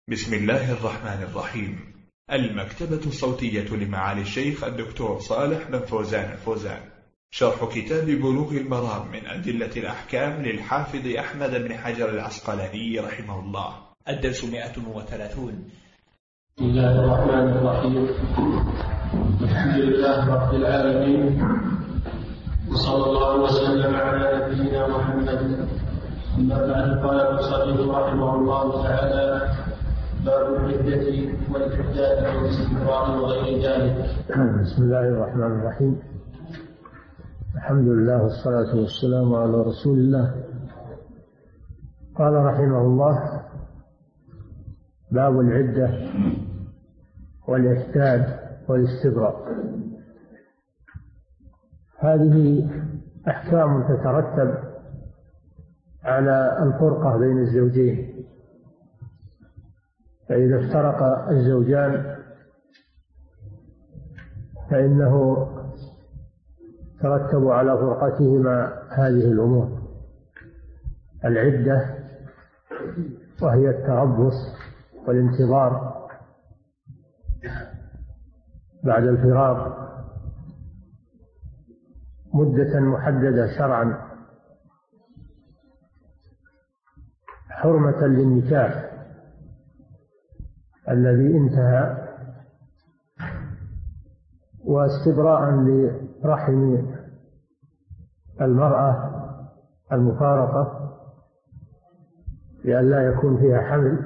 بسم الله الرحمن الرحيم. المكتبة الصوتية لمعالي الشيخ الدكتور صالح بن فوزان الفوزان، شرح كتاب بلوغ المرام من أدلة الأحكام للحافظ أحمد بن حجر العسقلاني رحمه الله. الدرس 130. بسم الله الرحمن الرحيم. الحمد لله رب العالمين، وصلى الله وسلم على نبينا محمد. أما بعد، قال المصنف رحمه الله تعالى: باب العدة والإحداث والاستمرار وغير ذلك. بسم الله الرحمن الرحيم. الحمد لله والصلاة والسلام على رسول الله. قال رحمه الله: باب العدة والإحداث والاستبراء. هذه أحكام تترتب على الفرقة بين الزوجين، فإذا افترق الزوجان فإنه ترتب على فرقتهما هذه الأمور: العدة وهي التربص والانتظار بعد الفراق مدة محددة شرعا حرمة للنكاح الذي انتهى، واستبراء لرحم المرأة المفارقة لئلا يكون فيها حمل،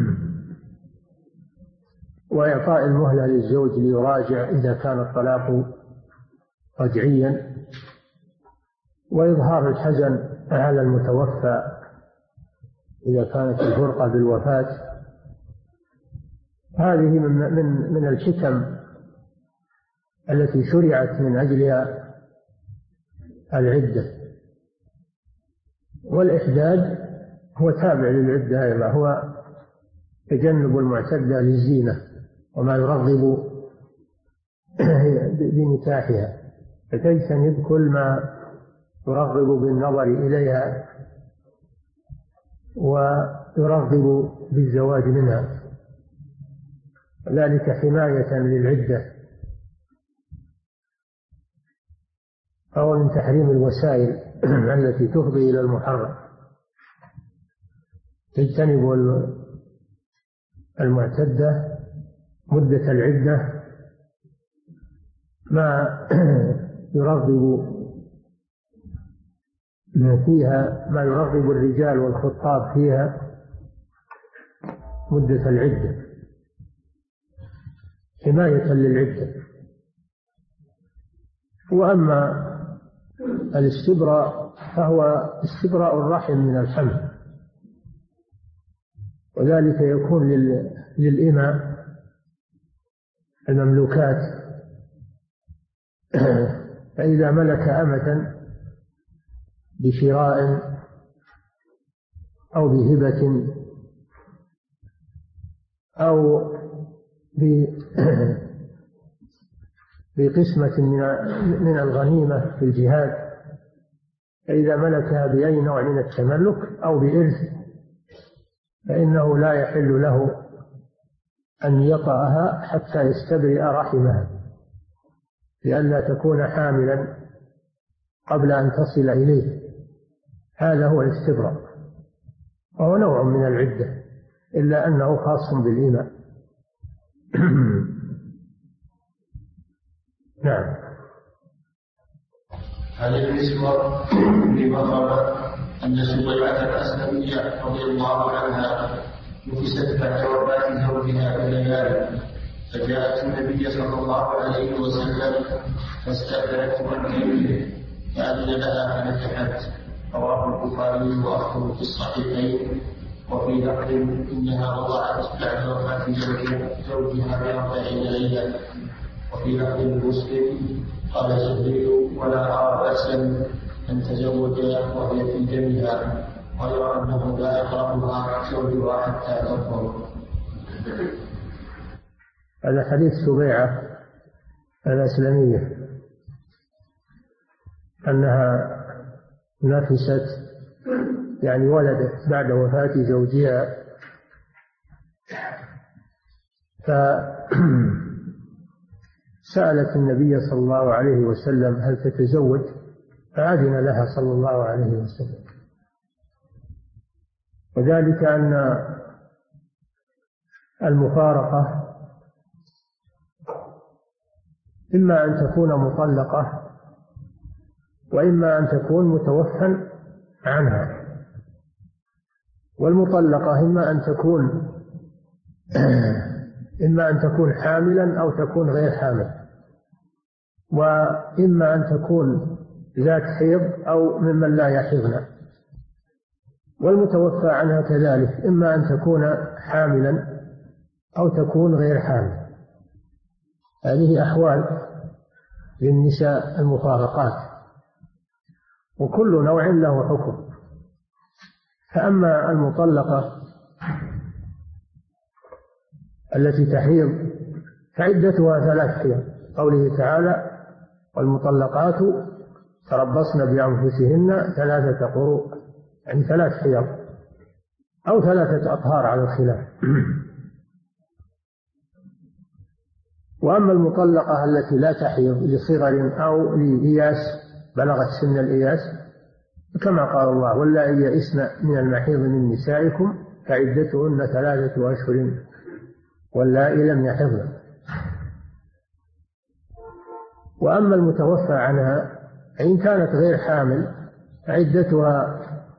وإعطاء المهلة للزوج ليراجع إذا كان الطلاق رجعيا، وإظهار الحزن على المتوفى إذا كانت الفرقة بالوفاة. هذه من الحكم التي شرعت من أجلها العدة. والإحداد هو تابع للعدة أيضا، هو تجنب المعتدة للزينة وما يرغب بنكاحها، فتجتنب كل ما يرغب بالنظر إليها ويرغب بالزواج منها، ذلك حماية للعدة. أو من تحريم الوسائل التي تفضي إلى المحرم. تجتنب المعتدة مدة العدة ما يرغب فيها، ما يرغب الرجال والخطاب فيها مدة العدة حماية للعدة. وأما الاستبراء فهو استبراء الرحم من الحمل، وذلك يكون للإماء المملوكات، فإذا ملك أمة بشراء أو بهبة أو بقسمة من الغنيمة في الجهاد، فإذا ملكها بأي نوع من التملك أو بإرث فإنه لا يحل له أن يطأها حتى يستبرئ رحمها، لئلا تكون حاملا قبل أن تصل إليه. هذا هو الاستبراء، وهو نوع من العدة، إلا أنه خاص بالإماء. نعم. عن المسور بن مخرمة أن سبيعة الأسلمية رضي الله عنها نفست بعد وفاة زوجها بليال، فجاءت النبي صلى الله عليه وسلم فاستأذنته عن كبيره فأذن لها فنكحت. رواه البخاري وأخبره في الصحيحين. وفي لفظ إنها وضعت بعد وفاة زوجها ب40 ليلة. وفي لفظ المسلم قال جبريل: ولا أرى بأسا أن تزوج وهي في دمها، غير أنه لا يقربها زوجها حتى تطهر. هذا حديث سبيعة الأسلمية أنها نفست، يعني ولدت بعد وفاة زوجها فسألت النبي صلى الله عليه وسلم هل تتزوج؟ فأذن لها صلى الله عليه وسلم. وذلك أن المفارقة إما أن تكون مطلقة وإما أن تكون متوفى عنها. والمطلقة إما أن تكون حاملا أو تكون غير حامل، وإما أن تكون ذات حيض أو ممن لا يحيضن. والمتوفى عنها كذلك إما أن تكون حاملا أو تكون غير حامل. هذه أحوال للنساء المفارقات، وكل نوع له حكم. فأما المطلقة التي تحيض فعدتها 3 حيض، قوله تعالى: والمطلقات تربصن بأنفسهن 3 قروء، يعني 3 حيض أو 3 أطهار على الخلاف. وأما المطلقة التي لا تحيض لصغر أو لإياس، بلغت سن الإياس، كما قال الله: واللائي يئسن من المحيض من نسائكم فعدتهن 3 أشهر واللائي لم يحضن. وأما المتوفى عنها إن كانت غير حامل فعدتها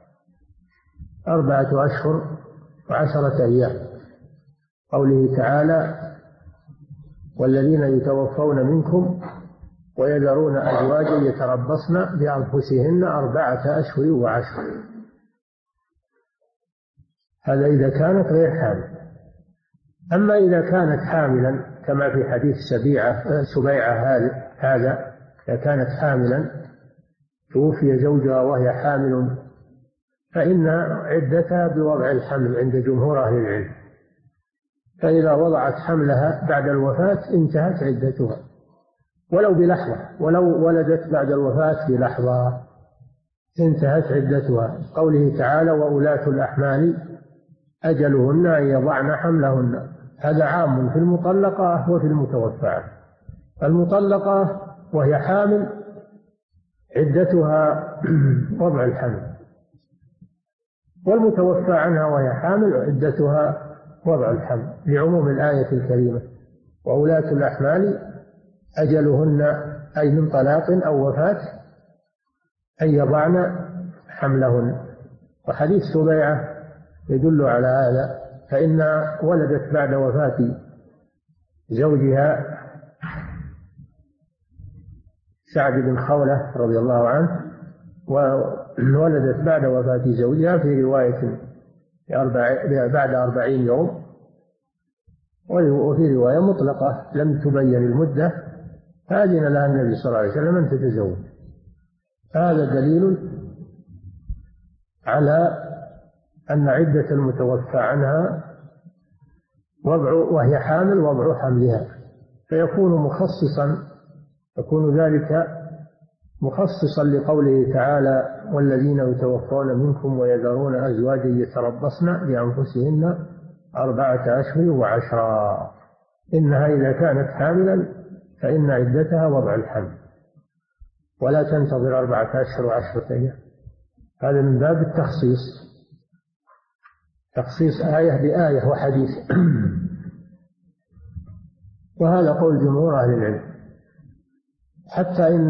4 أشهر و10 أيام، قوله تعالى: والذين يتوفون منكم ويذرون أزواجا يتربصن بأنفسهن 4 أشهر و10. هذا إذا كانت غير حامل. أما إذا كانت حاملا كما في حديث سبيعة هذا، إذا كانت حاملا توفي زوجها وهي حامل فإن عدتها بوضع الحمل عند جمهور أهل العلم. فإذا وضعت حملها بعد الوفاة انتهت عدتها ولو بلحظة، ولو ولدت بعد الوفاة بلحظة انتهت عدتها، قوله تعالى: وأولاة الأحمال أجلهن أن يضعن حملهن. هذا عام في المطلقة وفي المتوفى. المطلقة وهي حامل عدتها وضع الحمل، والمتوفى عنها وهي حامل عدتها وضع الحمل، لعموم الآية الكريمة: وأولاة الأحمال أجلهن، أي من طلاق أو وفاة، أن يضعن حملهن. وحديث سبيعة يدل على هذا، فإن ولدت بعد وفاة زوجها سعد بن خولة رضي الله عنه، وولدت بعد وفاة زوجها في رواية بعد 40 يوم، وفي رواية مطلقة لم تبين المدة، فأذن لها النبي صلى الله عليه وسلم أن تتزوج. هذا دليل على أن عدة المتوفى عنها وهي حامل وضع حملها، يكون ذلك مخصصا لقوله تعالى: والذين يتوفون منكم ويذرون أزواجا يتربصن بأنفسهن 4 أشهر و10. إنها إذا كانت حاملا فإن عدتها وضع الحمل، ولا تنتظر 4 أشهر و10 أيام. هذا من باب التخصيص، تخصيص آية بآية وحديث. وهذا قول جمهور أهل العلم، حتى إن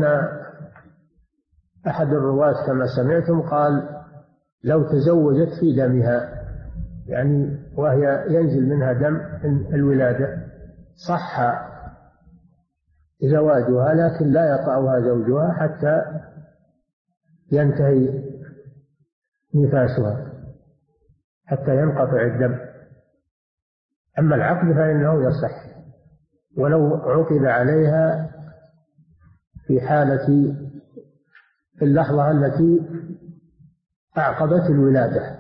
أحد الرواة كما سمعتم قال: لو تزوجت في دمها، يعني وهي ينزل منها دم الولادة، صح زواجها، لكن لا يطأها زوجها حتى ينتهي نفاسها، حتى ينقطع الدم. أما العقد فإنه يصح ولو عقد عليها في اللحظة التي أعقبت الولادة.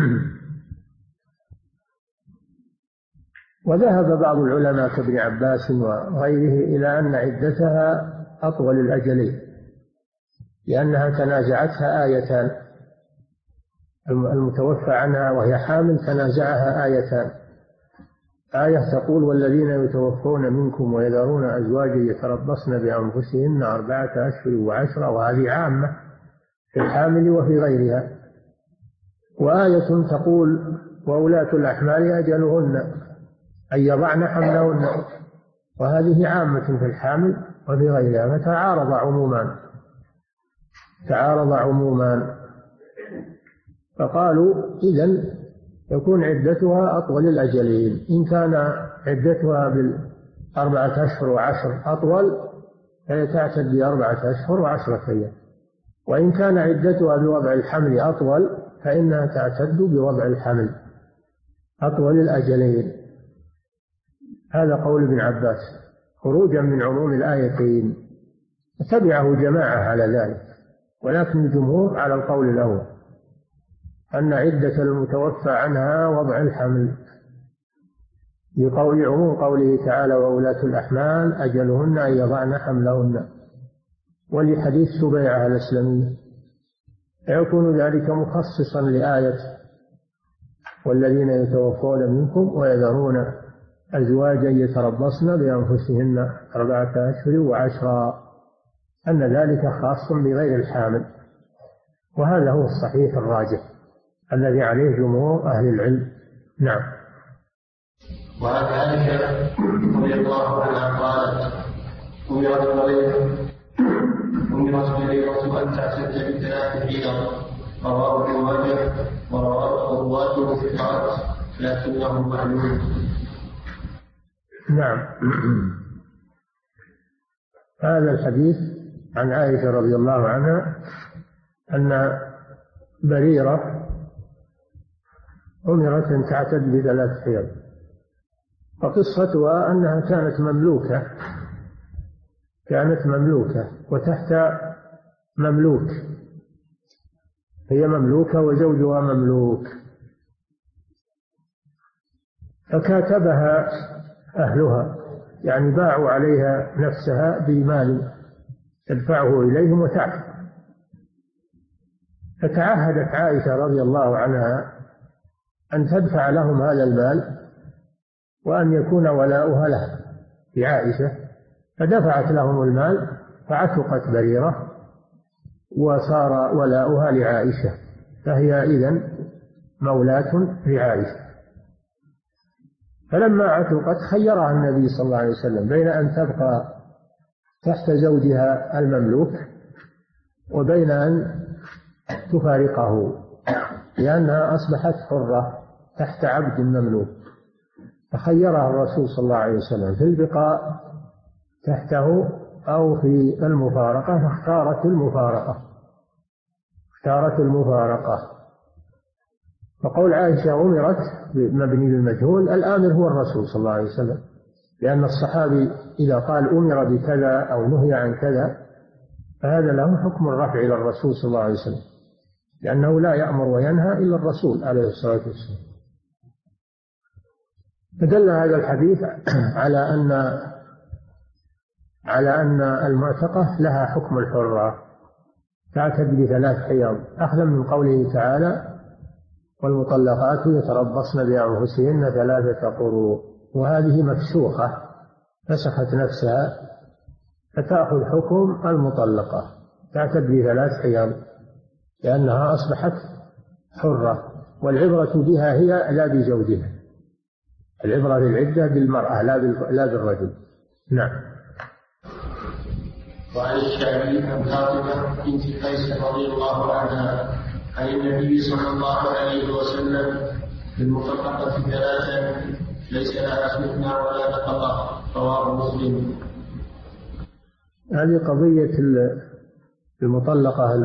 وذهب بعض العلماء كابن عباس وغيره إلى أن عدتها أطول الأجلين، لأنها تنازعتها آيتان، المتوفى عنها وهي حامل تنازعها آيتان: آية تقول والذين يتوفون منكم ويذرون أزواجا يتربصن بأنفسهن 4 أشهر و10، وهذه عامة في الحامل وفي غيرها. وآية تقول وأولاة الأحمال أجلهن أن يضعن حملهن، وهذه عامة في الحامل وفي غيرها، فتعارض عمومان. فقالوا إذن يكون عدتها أطول الأجلين. إن كان عدتها ب4 أشهر و10 أطول فهي تعتد ب4 أشهر و10 أيام، وإن كان عدتها بوضع الحمل أطول فإنها تعتد بوضع الحمل أطول الأجلين. هذا قول ابن عباس خروجا من عموم الآيتين، تبعه جماعة على ذلك، ولكن الجمهور على القول الأول أن عدة المتوفى عنها وضع الحمل، لقول عموم قوله تعالى وأولاة الأحمال أجلهن أن يضعن حملهن، ولحديث سبيعة الأسلمية، فيكون ذلك مخصصا لآية والذين يتوفون منكم ويذرون أزواجا يتربصن بأنفسهن 4 أشهر و10، أن ذلك خاص بغير الحامل. وهذا هو الصحيح الراجح الذي عليه جمهور أهل العلم. نعم. وعن عائشة رضي الله عنها قالت أمرت بريرة أن تعتد ب3 حيض، رواه ابن ماجه ورواته ثقات لكنه معلوم. نعم. هذا الحديث عن عائشة رضي الله عنها أن بريرة أمرت أن تعتد ب3 حيض، وقصتها أنها كانت مملوكة وتحت مملوك، هي مملوكة وزوجها مملوك، فكاتبها أهلها، يعني باعوا عليها نفسها بمال تدفعه إليهم وتعتق. فتعهدت عائشة رضي الله عنها أن تدفع لهم هذا المال وأن يكون ولاؤها لها لعائشة، فدفعت لهم المال فعتقت بريرة وصار ولاؤها لعائشة، فهي إذن مولاة لعائشة. فلما عتقت خيرها النبي صلى الله عليه وسلم بين أن تبقى تحت زوجها المملوك وبين أن تفارقه، لأنها أصبحت حرة تحت عبد مملوك، فخيرها الرسول صلى الله عليه وسلم في البقاء تحته أو في المفارقة، فاختارت المفارقة. فقول عائشة أمرت مبني للمجهول، الآمر هو الرسول صلى الله عليه وسلم، لأن الصحابي إذا قال أمر بكذا أو نهي عن كذا فهذا له حكم الرفع إلى الرسول صلى الله عليه وسلم، لأنه لا يأمر وينهى إلا الرسول عليه الصلاة والسلام. فدل هذا الحديث على أن المعتقة لها حكم الحرة، تعتد ب3 حيض، أخذا من قوله تعالى والمطلقات يتربصن بأنفسهن 3 قروء، وهذه مفسوخة فسخت نفسها فتأخذ حكم المطلقة، تعتد ب3 حيض لأنها أصبحت حرة، والعبرة بها هي لا بزوجها، العبرة للعدة بالمرأة لا بالرجل. نعم. وعن الشعبي عن فاطمة بنت قيس رضي الله عنها عن النبي صلى الله عليه وسلم بالمطلقة 3 ليس لها سكنى ولا نفقة، رواه مسلم. هذه قضية المطلقة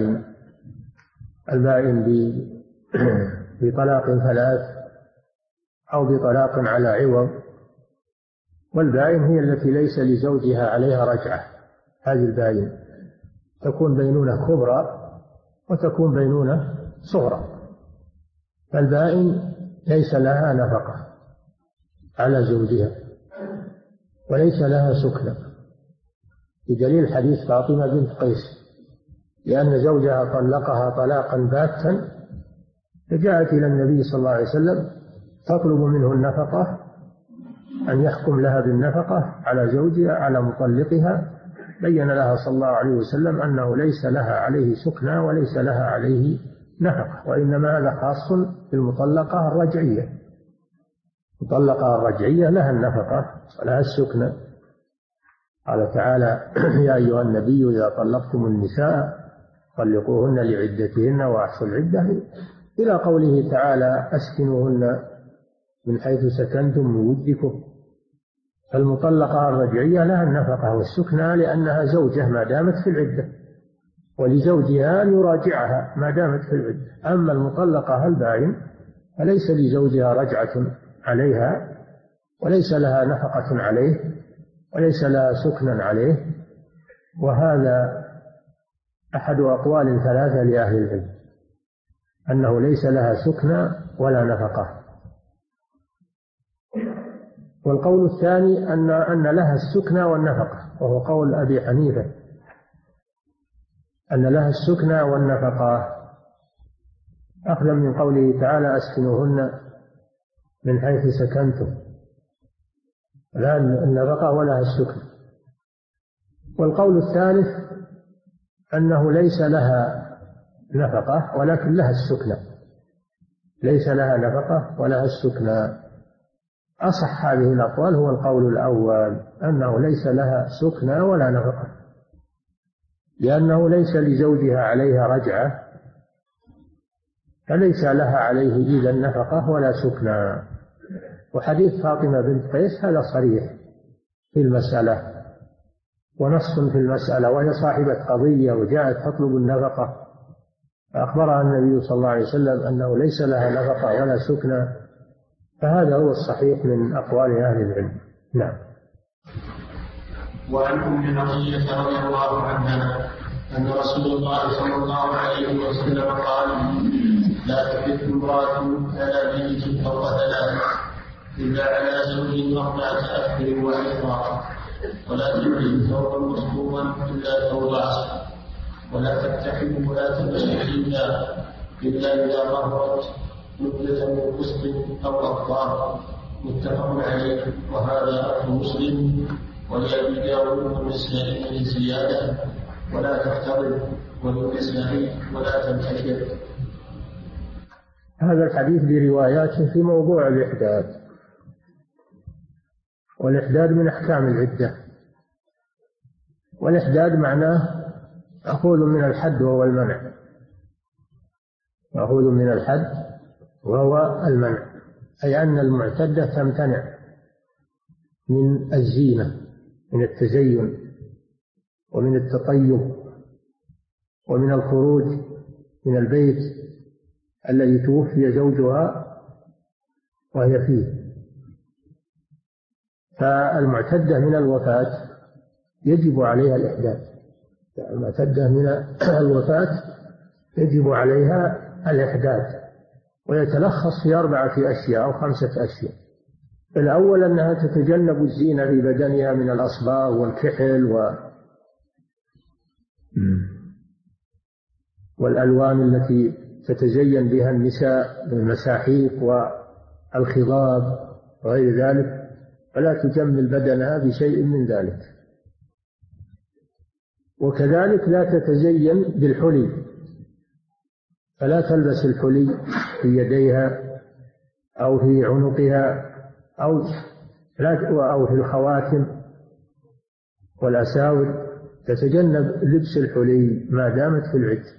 البائن بطلاق 3 أو بطلاق على عوض، والبائن هي التي ليس لزوجها عليها رجعة، هذه البائن تكون بينونة كبرى وتكون بينونة صغرى، فالبائن ليس لها نفقة على زوجها وليس لها سكنى، بدليل حديث فاطمة بنت قيس، لأن زوجها طلقها طلاقا باتا، فجاءت إلى النبي صلى الله عليه وسلم تطلب منه النفقة أن يحكم لها بالنفقة على زوجها على مطلقها، بين لها صلى الله عليه وسلم أنه ليس لها عليه سكنى وليس لها عليه نفقة، وإنما هذا خاص بالمطلقة الرجعية. المطلقة الرجعية لها النفقة ولها السكنى. قال تعالى: يا أيها النبي إذا طلقتم النساء طلقوهن لعدتهن وأحصوا العدة، إلى قوله تعالى: أسكنوهن من حيث سكنتم من وجدكم. فالمطلقة الرجعية لها النفقة والسكنى لأنها زوجة ما دامت في العدة، ولزوجها أن يراجعها ما دامت في العدة. أما المطلقة البائن فليس لزوجها رجعة عليها، وليس لها نفقة عليه، وليس لها سكنا عليه. وهذا أحد أقوال ثلاثة لأهل العلم، أنه ليس لها سكنى ولا نفقة. والقول الثاني أن لها السكنى والنفقة، وهو قول أبي حنيفة، أن لها السكنى والنفقة، أخذا من قوله تعالى: أسكنوهن من حيث سكنتم، لا النفقة ولها السكنى. والقول الثالث أنه ليس لها نفقة ولكن لها السكنى، ليس لها نفقة ولها السكنى. أصح هذه الأقوال هو القول الأول، أنه ليس لها سكنى ولا نفقة، لأنه ليس لزوجها عليها رجعة، فليس لها عليه إذا نفقة ولا سكنى. وحديث فاطمة بنت قيس هذا صريح في المسألة ونص في المسألة، وهي صاحبة قضية وجاءت تطلب النفقة، فأخبرها النبي صلى الله عليه وسلم أنه ليس لها نفقة ولا سكنى، فهذا هو الصحيح من أقوال أهل العلم. نعم. وعن أم عطية رضي الله عنها أن رسول الله صلى الله عليه وسلم قال: لا تحث امرأة على بيت فوق ثلاث إلا على زوج 4 أشهر وعشرا، ولا تحل ثوبا مصبوغا إلا ثوب عصر، ولا تتحد ولا تبشر إلا إذا ظهرت مدة من قسط أو أقطار. متفق عليه، وهذا لفظ مسلم ولأبي داود والنسائي من زيادة: ولا تختلط، وللنسائي ولا تنتشر. هذا الحديث برواياته في موضوع الإحداد، والإحداد من أحكام العدة، والإحداد معناه مأخوذ من الحد وهو المنع، مأخوذ من الحد وهو المنع، أي أن المعتدة تمتنع من الزينة، من التزين ومن التطيب ومن الخروج من البيت الذي توفي زوجها وهي فيه. فالمعتدة من الوفاة يجب عليها الإحداد، المعتدة من الوفاة يجب عليها الإحداد، ويتلخص في 4 أشياء أو 5 أشياء. الأول أنها تتجنب الزينة في بدنها من الأصباغ والكحل والألوان التي تتزين بها النساء من المساحيق والخضاب وغير ذلك، فلا تجمل بدنها بشيء من ذلك. وكذلك لا تتزين بالحلي، فلا تلبس الحلي في يديها أو في عنقها أو في الخواتم والأساور، تتجنب لبس الحلي ما دامت في العدة.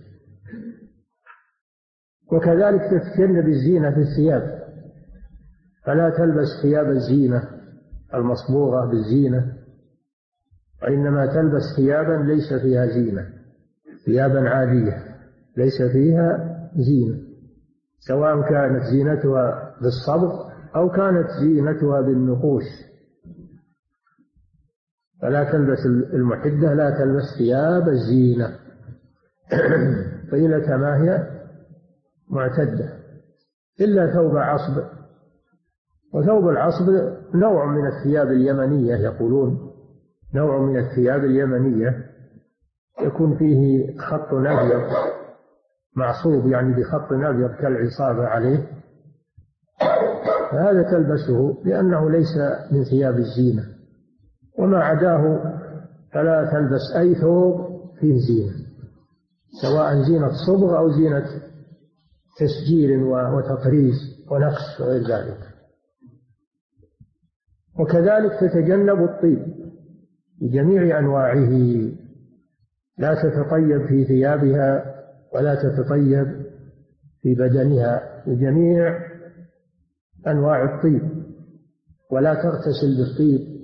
وكذلك تتجنب الزينة في الثياب، فلا تلبس ثياب الزينة المصبوغة بالزينة، وإنما تلبس ثيابا ليس فيها زينة، ثيابا عادية ليس فيها زينة، سواء كانت زينتها بالصبغ أو كانت زينتها بالنقوش. فلا تلبس المحدة لا تلبس ثياب الزينة طيلة ما هي معتدة، إلا ثوب عصب. وثوب العصب نوع من الثياب اليمنية، يقولون نوع من الثياب اليمنية يكون فيه خط أبيض معصوب، يعني بخط أبيض كالعصابة عليه، فهذا تلبسه لأنه ليس من ثياب الزينة، وما عداه فلا تلبس أي ثوب فيه زينة، سواء زينة صبغ أو زينة تسجيل وتطريز ونقش وغير ذلك. وكذلك تتجنب الطيب بجميع أنواعه، لا تتطيب في ثيابها ولا تتطيب في بدنها بجميع أنواع الطيب، ولا تغتسل بالطيب،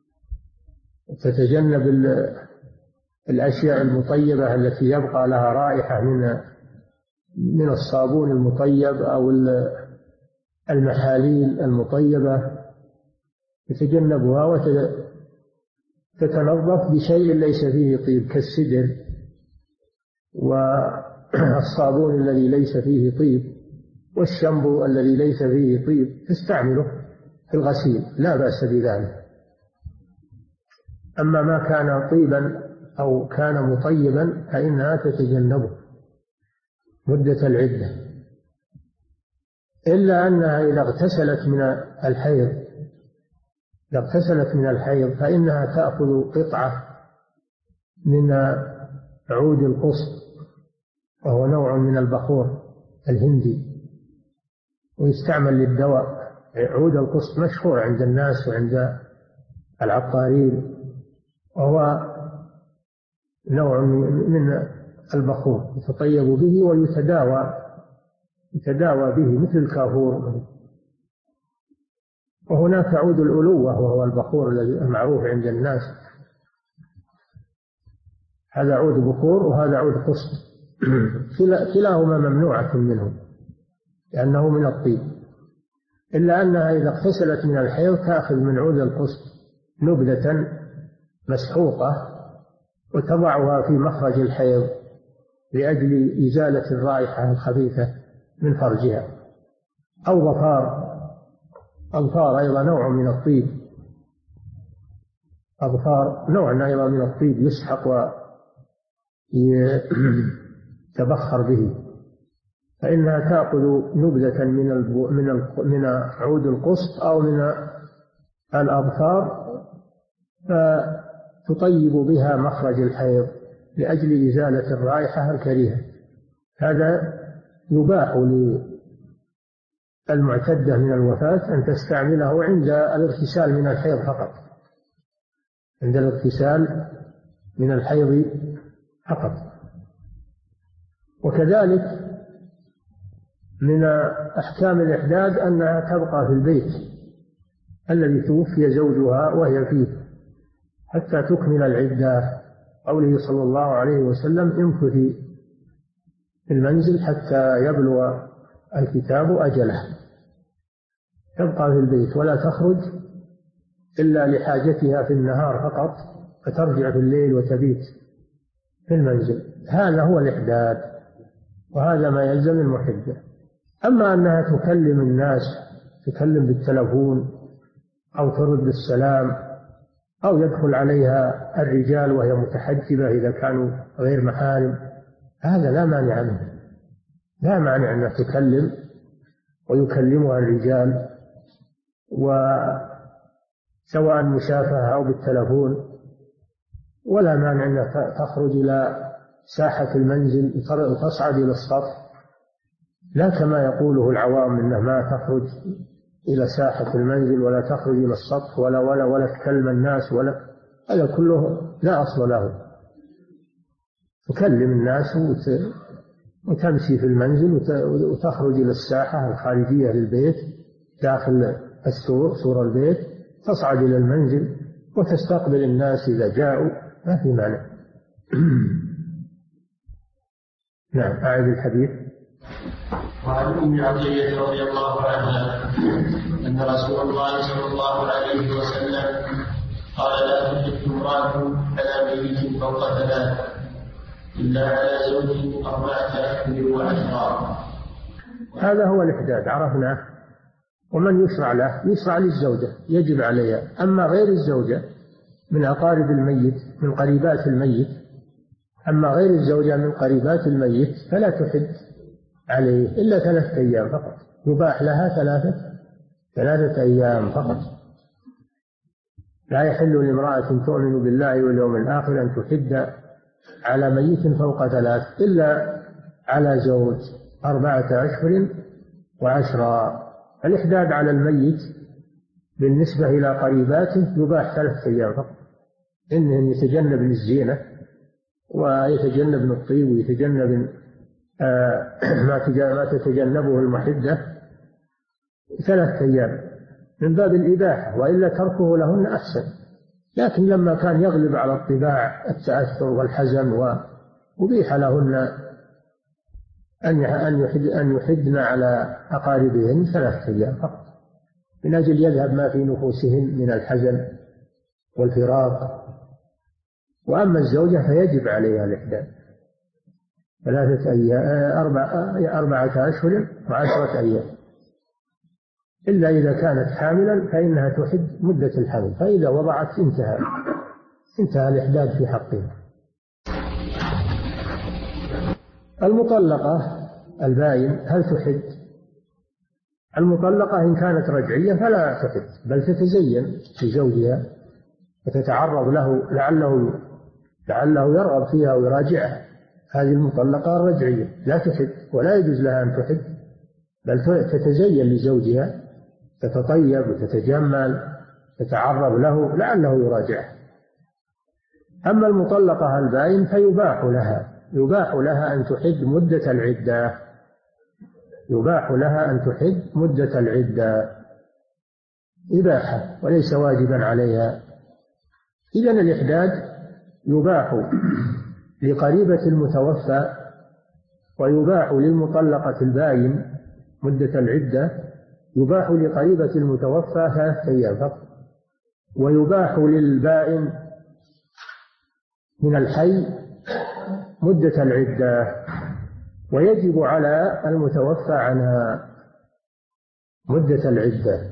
تتجنب الأشياء المطيبة التي يبقى لها رائحة من الصابون المطيب أو المحاليل المطيبة، تتجنبها وتتنظف بشيء ليس فيه طيب كالسدر والصابون الذي ليس فيه طيب والشامبو الذي ليس فيه طيب تستعمله في الغسيل، لا بأس بذلك. أما ما كان طيبا أو كان مطيبا فإنها تتجنبه مدة العدة، إلا أنها إذا اغتسلت من الحيض فإنها تأخذ قطعة من عود القسط، وهو نوع من البخور الهندي ويستعمل للدواء. عود القسط مشهور عند الناس وعند العطارين، وهو نوع من البخور يتطيب به ويتداوى به مثل الكافور. وهناك عود الألوة وهو البخور الذي المعروف عند الناس، هذا عود بخور وهذا عود قسط، كلاهما ممنوعة منه لأنه من الطيب، إلا أنها إذا اغتسلت من الحيض تأخذ من عود القسط نبذة مسحوقة وتضعها في مخرج الحيض لأجل إزالة الرائحة الخبيثة من فرجها. أو أظفار أيضا نوع من الطيب، أظفار نوع أيضا من الطيب يسحق ويتبخر به، فإنها تأخذ نبذة من عود القسط أو من الأظفار فتطيب بها مخرج الحيض لأجل إزالة الرائحة الكريهة. هذا يباح للمعتدة من الوفاة أن تستعمله عند الاغتسال من الحيض فقط، عند الاغتسال من الحيض فقط. وكذلك من أحكام الإحداد أنها تبقى في البيت الذي توفي زوجها وهي فيه حتى تكمل العدة، قوله صلى الله عليه وسلم: امكثي في المنزل حتى يبلغ الكتاب أجله. تبقى في البيت ولا تخرج إلا لحاجتها في النهار فقط، فترجع في الليل وتبيت في المنزل. هذا هو الإحداد، وهذا ما يلزم المحدة. أما أنها تكلم الناس، تكلم بالتلفون أو ترد السلام أو يدخل عليها الرجال وهي متحجبة إذا كانوا غير محارم، هذا لا مانع منه، لا مانع أنها تكلم ويكلمها الرجال، وسواء مشافهة أو بالتلفون، ولا مانع أنها تخرج إلى ساحة المنزل وتصعد إلى السطح، لا كما يقوله العوام أنها ما تخرج إلى ساحة المنزل ولا تخرج إلى السطح ولا تكلم الناس، هذا كله لا أصل له. تكلم الناس وتمشي في المنزل وتخرج إلى الساحة الخارجية للبيت داخل سور البيت، تصعد إلى المنزل وتستقبل الناس إذا جاءوا، ما في مانع. نعم، أعد الحديث. وعن أم عطية رضي الله عنها أن رسول الله صلى الله عليه وسلم قال: لا تحد امرأة على ميت فوق 3 إلا على زوج 4 أشهر وعشرا. هذا هو الإحداد، عرفناه. ومن يشرع له؟ يشرع للزوجة، يجب عليها. أما غير الزوجة من أقارب الميت، من قريبات الميت، أما غير الزوجة من قريبات الميت فلا تحد عليه إلا 3 أيام فقط، يباح لها 3 3 أيام فقط. لا يحل لامرأة تؤمن بالله واليوم الآخر أن تحد على ميت فوق 3 إلا على زوج 4 أشهر و10. الإحداد على الميت بالنسبة إلى قريباته يباح 3 أيام فقط، إنه يتجنب الزينة ويتجنب الطيب ويتجنب ما تتجنبه المحدة 3 أيام من باب الإباحة، وإلا تركه لهن أحسن. لكن لما كان يغلب على الطباع التأثر والحزن وأبيح لهن أن يحدن على أقاربهن 3 أيام فقط من أجل يذهب ما في نفوسهن من الحزن والفراق. وأما الزوجة فيجب عليها الإحداد 3 أيام 4 أشهر و10 أيام، إلا إذا كانت حاملا فإنها تحد مدة الحمل، فإذا وضعت انتهى الإحداد في حقها. المطلقة البائن هل تحد؟ المطلقة إن كانت رجعية فلا تحد، بل تتزين في زوجها وتتعرض له لعله يرغب فيها ويراجعها. هذه المطلقة الرجعية لا تحد ولا يجوز لها أن تحد، بل تتزين لزوجها، تتطيب وتتجمل، تتعرض له لعله يراجعها. أما المطلقة البائن فيباح لها أن تحد مدة العدة، يباح لها أن تحد مدة العدة إباحة وليس واجبا عليها. إذن الإحداد يباح لقريبة المتوفى، ويباح للمطلقة البائن مدة العدة، يباح لقريبة المتوفى 3 أيام فقط، ويباح للبائن من الحي مدة العدة، ويجب على المتوفى عنها مدة العدة.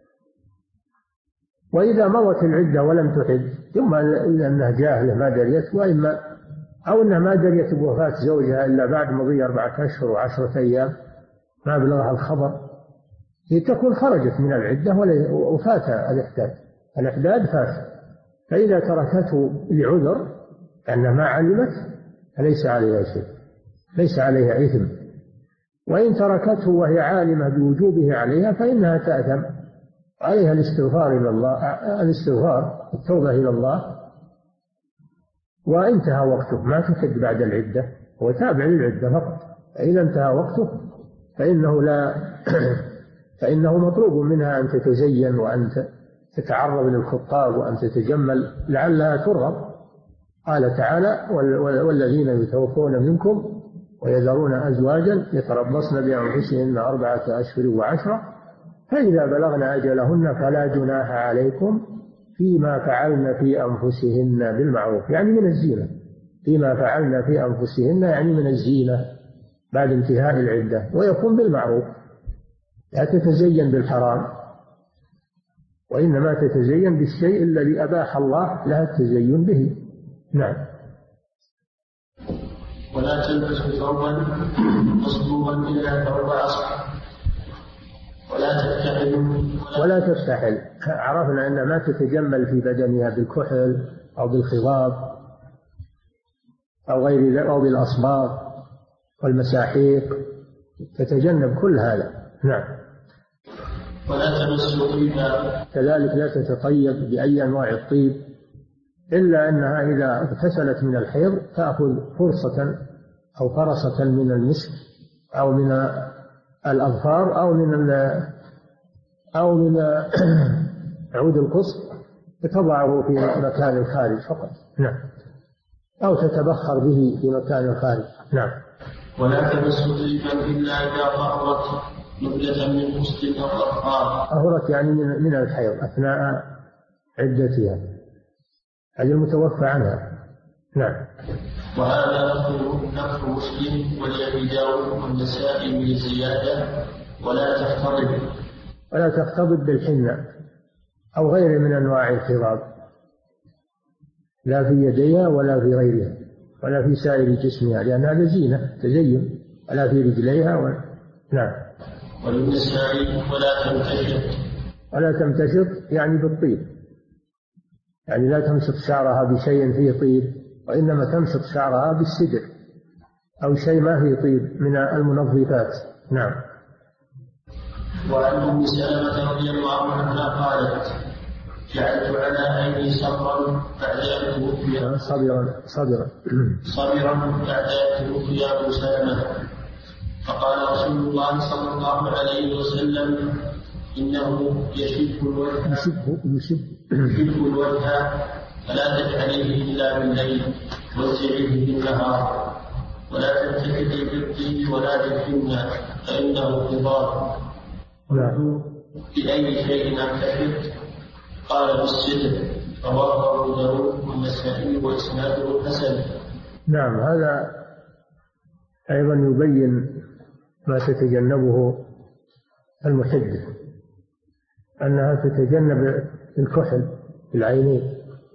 وإذا مضت العدة ولم تحد، إما أنها جاهلة ما دريت، وإما أو أنها ما دريت بوفاة زوجها إلا بعد مضي 4 أشهر و10 أيام ما بلغها الخبر، تكون خرجت من العدة وفات الإحداد فات. فإذا تركته لعذر أنها ما علمت فليس عليها شيء، ليس عليها إثم. وإن تركته وهي عالمة بوجوبه عليها فإنها تأثم، عليها الاستغفار إلى الله، التوبة إلى الله، وانتهى وقته، ما تحد بعد العدة، هو تابع للعدة فقط. فإذا انتهى وقته فإنه مطلوب منها أن تتزين وأن تتعرض للخطاب وأن تتجمل لعلها ترغب. قال تعالى: والذين يتوفون منكم ويذرون أزواجا يتربصن بأنفسهن 4 أشهر و10، فإذا بلغن أجلهن فلا جناح عليكم فيما فعلن في أنفسهن بالمعروف، يعني من الزينة. فيما فعلن في أنفسهن يعني من الزينة بعد انتهاء العدة، ويكون بالمعروف، لا تتزين بالحرام، وإنما تتزين بالشيء الذي أباح الله لها التزين به. نعم. ولا تلبس ثوبا مصبوغا إلا ثوب أصفر، ولا تفتحل. عرفنا أن ما تتجمل في بدنها بالكحل أو بالخضاب أو غير ذلك أو بالأصباغ والمساحيق، تتجنب كل هذا. نعم. ولا تمس طيبا، كذلك لا تتطيب بأي أنواع الطيب، إلا أنها إذا اغتسلت من الحيض تأخذ فرصة أو فرصة من المسك أو من الأظفار أو من عود القصب، تضعه في مكان الخارج فقط. نعم. أو تتبخر به في مكان الخارج. نعم. ولا تمس طيبا إلا إذا طهرت مدة من مسلم أو أطهار. طهرت يعني من الحيض أثناء عدتها، هذه المتوفى عنها. نعم. وهذا نفس مسلم ولأبي داود والنسائي من الزيادة: ولا تختضب بالحنة أو غير من أنواع الخضاب، لا في يديها ولا في غيرها ولا في سائر جسمها، لأن هذا زينة تزين، ولا في رجليها نعم. وللنسائي: ولا تنتشر ولا تمتشط يعني بالطيب، يعني لا تمشط شعرها بشيء فيه طيب، وإنما تمشط شعرها بالسدر أو شيء ما فيه طيب من المنظفات. نعم. وعن أم سلمة رضي الله عنها قالت: جعلت على عيني صبرا بعد أن توفي صبرا بعد أن توفي أبو سلمة. فقال رسول الله صلى الله عليه وسلم: إنه يشب الوجه فلا تجعليه إلا بالليل وازعيه بالنهار، ولا تنتكدي بالطيب ولا بالحنة فإنه قضاء. بأي شيء أنتكد؟ قال: بالسدر. رواه أبو داود والنسائي وإسناده حسن. نعم. هذا أيضا يبين ما تتجنبه المحدة، أنها تتجنب الكحل في العينين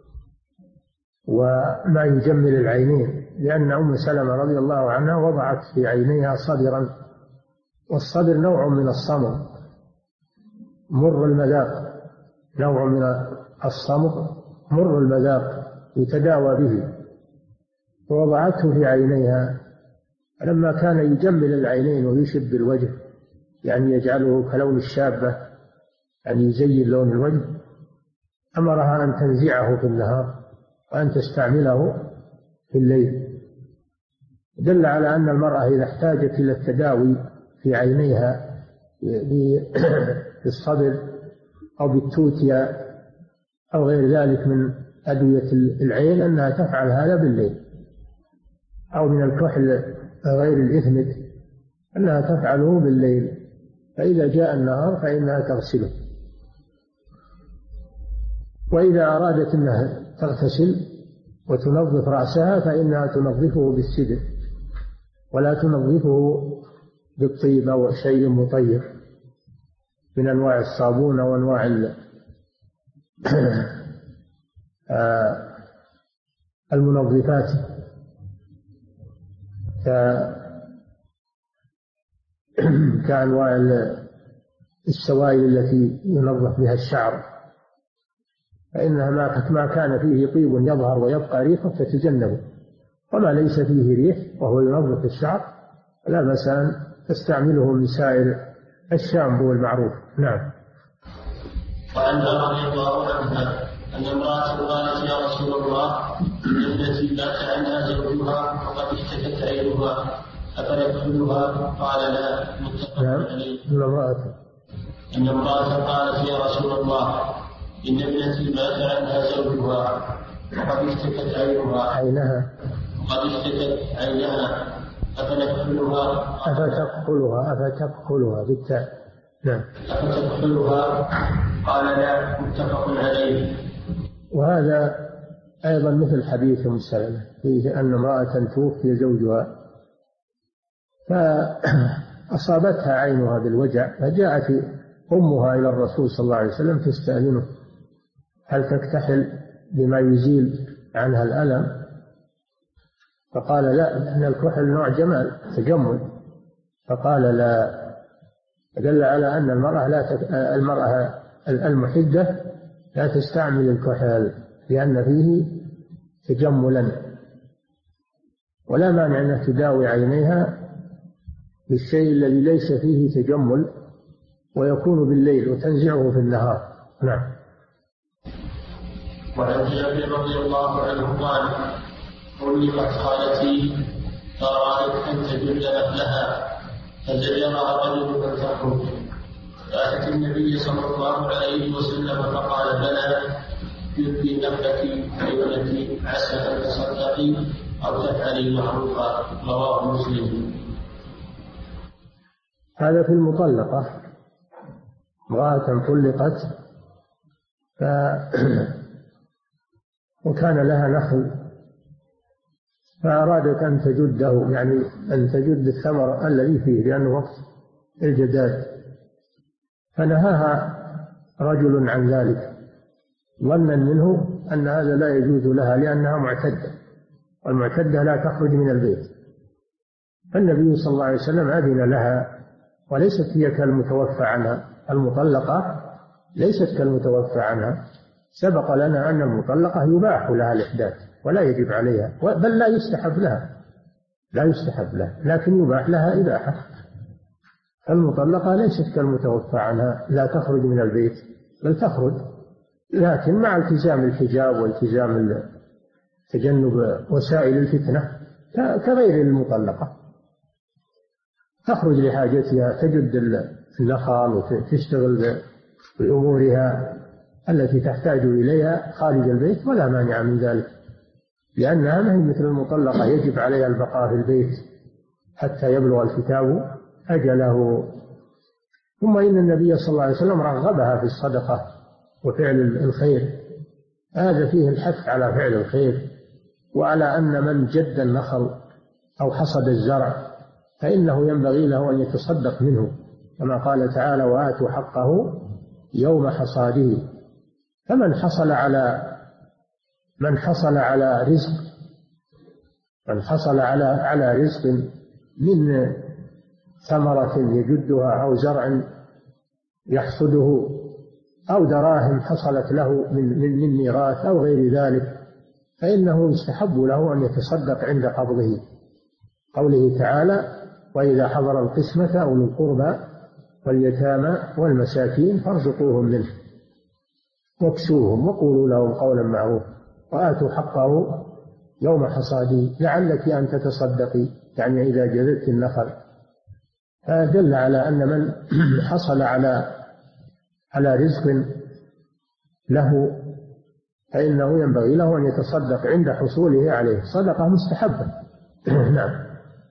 وما يجمل العينين، لأن أم سلمة رضي الله عنها وضعت في عينيها صدرا، والصدر نوع من الصمغ مر المذاق، نوع من الصمغ مر المذاق يتداوى به، ووضعته في عينيها لما كان يجمل العينين ويشب الوجه، يعني يجعله كلون الشابة، يعني يزين لون الوجه، أمرها أن تنزعه في النهار وأن تستعمله في الليل. دل على أن المرأة إذا احتاجت إلى التداوي في عينيها بالصدر أو بالتوتيا أو غير ذلك من أدوية العين أنها تفعل هذا بالليل، أو من الكحل غير الإثمت أنها تفعله بالليل، فإذا جاء النهار فإنها تغسله. وإذا أرادت أنها تغتسل وتنظف رأسها فإنها تنظفه بالسدر ولا تنظفه بالطيب أو شيء مطيب من أنواع الصابون أو أنواع المنظفات كأنواع السوائل التي ينظف بها الشعر، فإنها ما كان فيه طيب يظهر ويبقى ريحه تتجنبه، وما ليس فيه ريح وهو ينظف الشعر لا بأس أن تستعمله من سائر الشامبو المعروف. نعم. وعنها رضي الله عنها أن امرأة قالت: يا رسول الله، ابنتي مات عنها زوجها وقد اشتكت عينها أفندخلها؟ قال: لا. متفق عليه. أن امرأة قالت: يا رسول الله، إن ابنتي مات عنها زوجها وقد اشتكت عينها أفندخلها؟ أفتدخلها بالتاء. نعم. أفتدخلها؟ قال: لا. متفق عليه. وهذا أيضا مثل حديث أم سلمة فيه أن امرأة توفي زوجها فأصابتها عينها بالوجع، فجاءت أمها إلى الرسول صلى الله عليه وسلم تستأذنه هل تكتحل بما يزيل عنها الألم؟ فقال: لا، لأن الكحل نوع جمال تجمل. فقال: لا. دل على أن المرأة المحدة لا تستعمل الكحل لأن فيه تجملا، ولا مانع أن تداوي عينيها بالشيء الذي ليس فيه تجمل ويكون بالليل وتنزعه في النهار. نعم. وعن جابر رضي الله عنه قال: علقت خالتي فأرادت أن تجل نخلها فزجرها رجل أن تخرج، فأتت النبي صلى الله عليه وسلم فقال: بلى، يبكي نخلك عيونك، عسى أن تصدقي أو تفعلي معروفا. رواه مسلم. هذا في المطلقة، امرأة طلقت وكان لها نخل فأرادت أن تجده، يعني أن تجد الثمر الذي فيه لأنه وقت الجداد، فنهاها رجل عن ذلك ظنا منه أن هذا لا يجوز لها لأنها معتدة، والمعتدة لا تخرج من البيت. فالنبي صلى الله عليه وسلم أذن لها، وليست هي كالمتوفى عنها. المطلقة ليست كالمتوفى عنها. سبق لنا أن المطلقة يباح لها الإحداث ولا يجب عليها، بل لا يستحب لها، لكن يباح لها إباحة. المطلقة ليست كالمتوفى عنها، لا تخرج من البيت بل تخرج، لكن مع التزام الحجاب والتزام تجنب وسائل الفتنة كغير المطلقة. تخرج لحاجتها، تجد النخل وتشتغل بأمورها التي تحتاج إليها خارج البيت، ولا مانع من ذلك، لأنها ما هي مثل المطلقة يجب عليها البقاء في البيت حتى يبلغ الكتاب أجله. ثم إن النبي صلى الله عليه وسلم رغبها في الصدقة وفعل الخير، هذا فيه الحث على فعل الخير، وعلى أن من جد النخل أو حصد الزرع فإنه ينبغي له أن يتصدق منه، كما قال تعالى: وآتوا حقه يوم حصاده. فمن حصل على رزق من ثمرة يجدها أو زرع يحصده أو دراهم حصلت له من ميراث أو غير ذلك، فإنه يستحب له أن يتصدق عند قبضه. قوله تعالى: وإذا حضر القسمة أولو القربى واليتامى والمساكين فارزقوهم منه واكسوهم وقولوا لهم قولا معروفا وآتوا حقه يوم حصاده لعلك أن تتصدقي، يعني إذا جذبت النخل. فدل على أن من حصل على رزق له فإنه ينبغي له أن يتصدق عند حصوله عليه، صدقة مستحبة. نعم.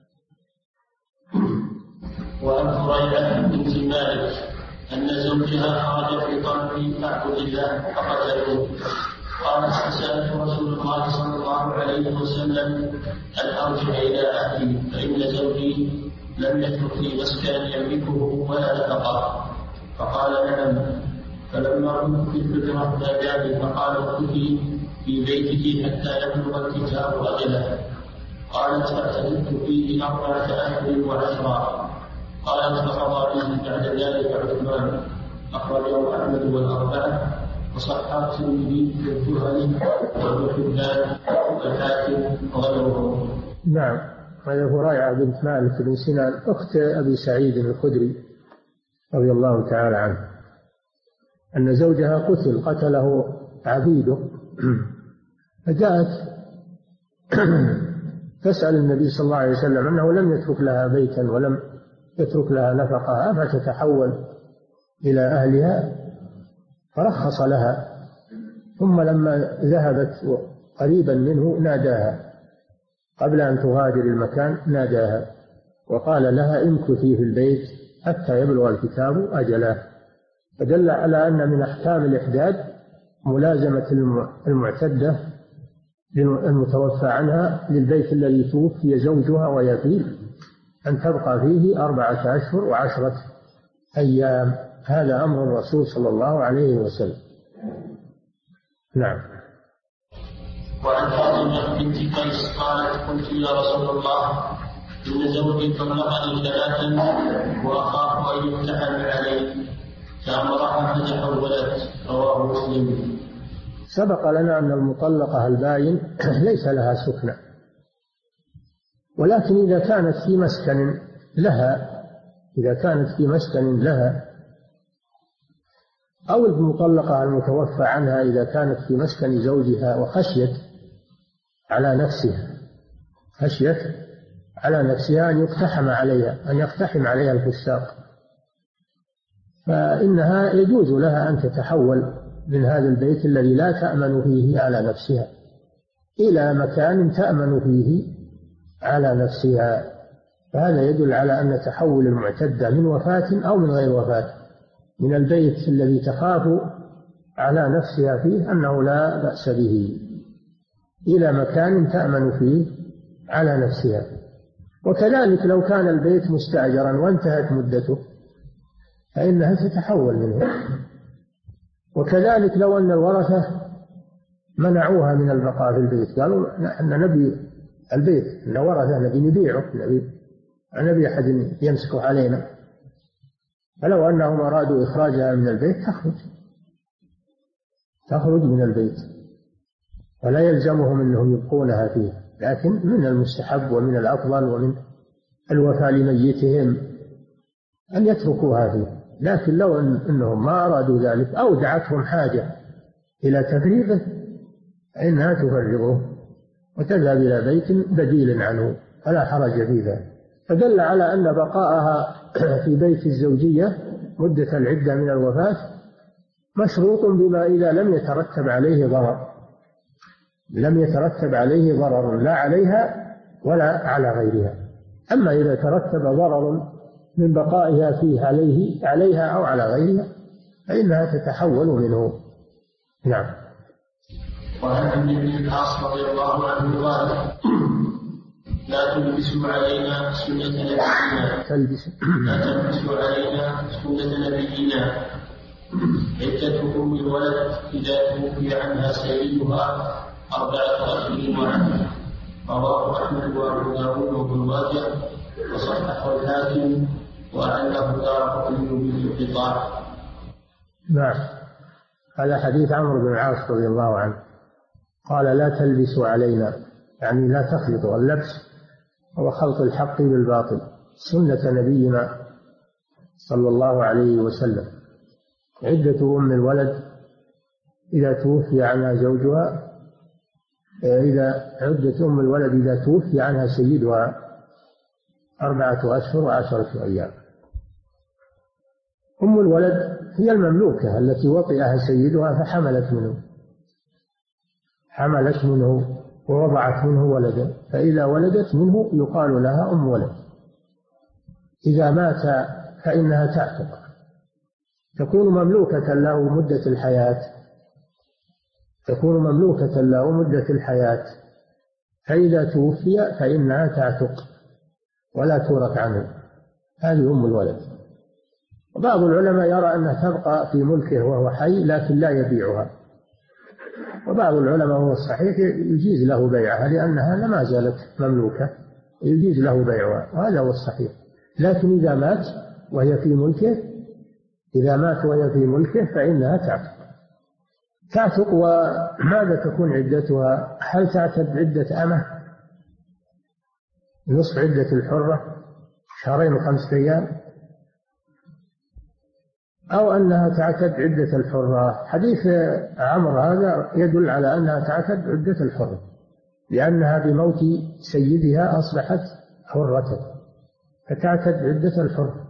وعن هريرة بنت مالك أن زوجها خرج في طلب أعبد الله فقتلوه. قالت: سألت رسول الله صلى الله عليه وسلم أن أرجع إلى أهلي فإن زوجي لم يترك لي مسكنا يملكه ولا نفقه. فقال: نعم. فلما كنت في الحجرة ناداني فقال: اخرجي في بيتك حتى يبلغ الكتاب أجله. قالت: فاعتدت فيه 4 أشهر و10. قالت: فقضى به بعد ذلك عثمان. أخرجه أحمد والأربعة وصححه الترمذي في الجهني وابن حبان والحاكم وغيره. نعم. هذا هريرة بنت مالك بن سنان أخت أبي سعيد الخدري رضي الله تعالى عنه، أن زوجها قتله عبيده، فجاءت تسأل النبي صلى الله عليه وسلم أنه لم يترك لها بيتا ولم يترك لها نفقها فتتحول إلى أهلها، فرخص لها. ثم لما ذهبت قريبا منه ناداها قبل أن تغادر المكان، ناداها وقال لها: امكثي في البيت حتى يبلغ الكتاب أجله. فدل على أن من أحكام الإحداد ملازمة المعتدة المتوفى عنها للبيت الذي توفي زوجها ويفيه أن تبقى فيه 4 أشهر و10 أيام. هذا أمر الرسول صلى الله عليه وسلم. نعم. وعن فاطمة بنت قيس قالت: قلت يا رسول الله إن زوجي طلقني 3 وأخاف أن يمتحن علي فأمرها فتحولت. رواه مسلم. سبق لنا أن المطلقة الباين ليس لها سكنى، ولكن إذا كانت في مسكن لها أو المطلقة المتوفى عنها إذا كانت في مسكن زوجها وخشيت على نفسها أن يقتحم عليها الفساق، فإنها يجوز لها أن تتحول من هذا البيت الذي لا تأمن فيه على نفسها إلى مكان تأمن فيه على نفسها. فهذا يدل على أن تحول المعتدة من وفاة أو من غير وفاة من البيت الذي تخاف على نفسها فيه أنه لا بأس به إلى مكان تأمن فيه على نفسها. وكذلك لو كان البيت مستأجرا وانتهت مدته فإنها تتحول منه. وكذلك لو أن الورثة منعوها من البقاء في البيت، قالوا نحن نبي البيت، إن ورثة نبي نبيعه، نبي أحد يمسكه علينا، فلو أنهم أرادوا إخراجها من البيت تخرج تخرج من البيت، ولا يلزمهم أنهم يبقونها فيه، لكن من المستحب ومن الأفضل ومن الوفاء لميتهم أن يتركوها فيه. لكن لو أنهم ما أرادوا ذلك أو دعتهم حاجة إلى تفريغه فإنها تفرغه وتذهب إلى بيت بديل عنه، فلا حرج في ذلك. فدل على أن بقاءها في بيت الزوجية مدة العدة من الوفاة مشروط بما إذا لم يترتب عليه ضرر، لم يترتب عليه ضرر لا عليها ولا على غيرها. أما إذا ترتب ضرر من بقائها فيه عليها أو على غيرها فإنها تتحول منه. نعم. وعن عمرو بن العاص رضي الله عنه قال: لا تلبسوا علينا سنة نبينا، عدة أم الولد إذا توفي عنها سيدها 4 أشهر وعنها. رواه أحمد وأبو داود وابن ماجه وصححه الحاكم وأعله دارقطني بالانقطاع. نعم. هذا حديث عمرو بن العاص رضي الله عنه قال: لا تلبسوا علينا، يعني لا تخلطوا. اللبس هو خلط الحق بالباطل، سنة نبينا صلى الله عليه وسلم. عدة أم الولد إذا توفي عنها زوجها، عدة أم الولد إذا توفي عنها سيدها 4 أشهر و10 أيام. أم الولد هي المملوكة التي وطئها سيدها حملت منه ووضعت منه ولدا، فإذا ولدت منه يقال لها أم ولد. إذا مات فإنها تعتق، تكون مملوكة له مدة الحياة، فإذا توفي فإنها تعتق ولا تورث عنه. هذه أم الولد. وبعض العلماء يرى أنها تبقى في ملكه وهو حي لكن لا يبيعها، وبعض العلماء هو الصحيح يجيز له بيعها لأنها لما زالت مملوكة، يجيز له بيعها، وهذا هو الصحيح. لكن إذا مات وهي في ملكه فإنها تعتق. وماذا تكون عدتها؟ هل تعتد عدة أمة نصف عدة الحرة 2 و5 أيام، أو أنها تعتد عدة الحرة؟ حديث عمرو هذا يدل على أنها تعتد عدة الحرة، لأنها بموت سيدها أصبحت حرة فتعتد عدة الحرة.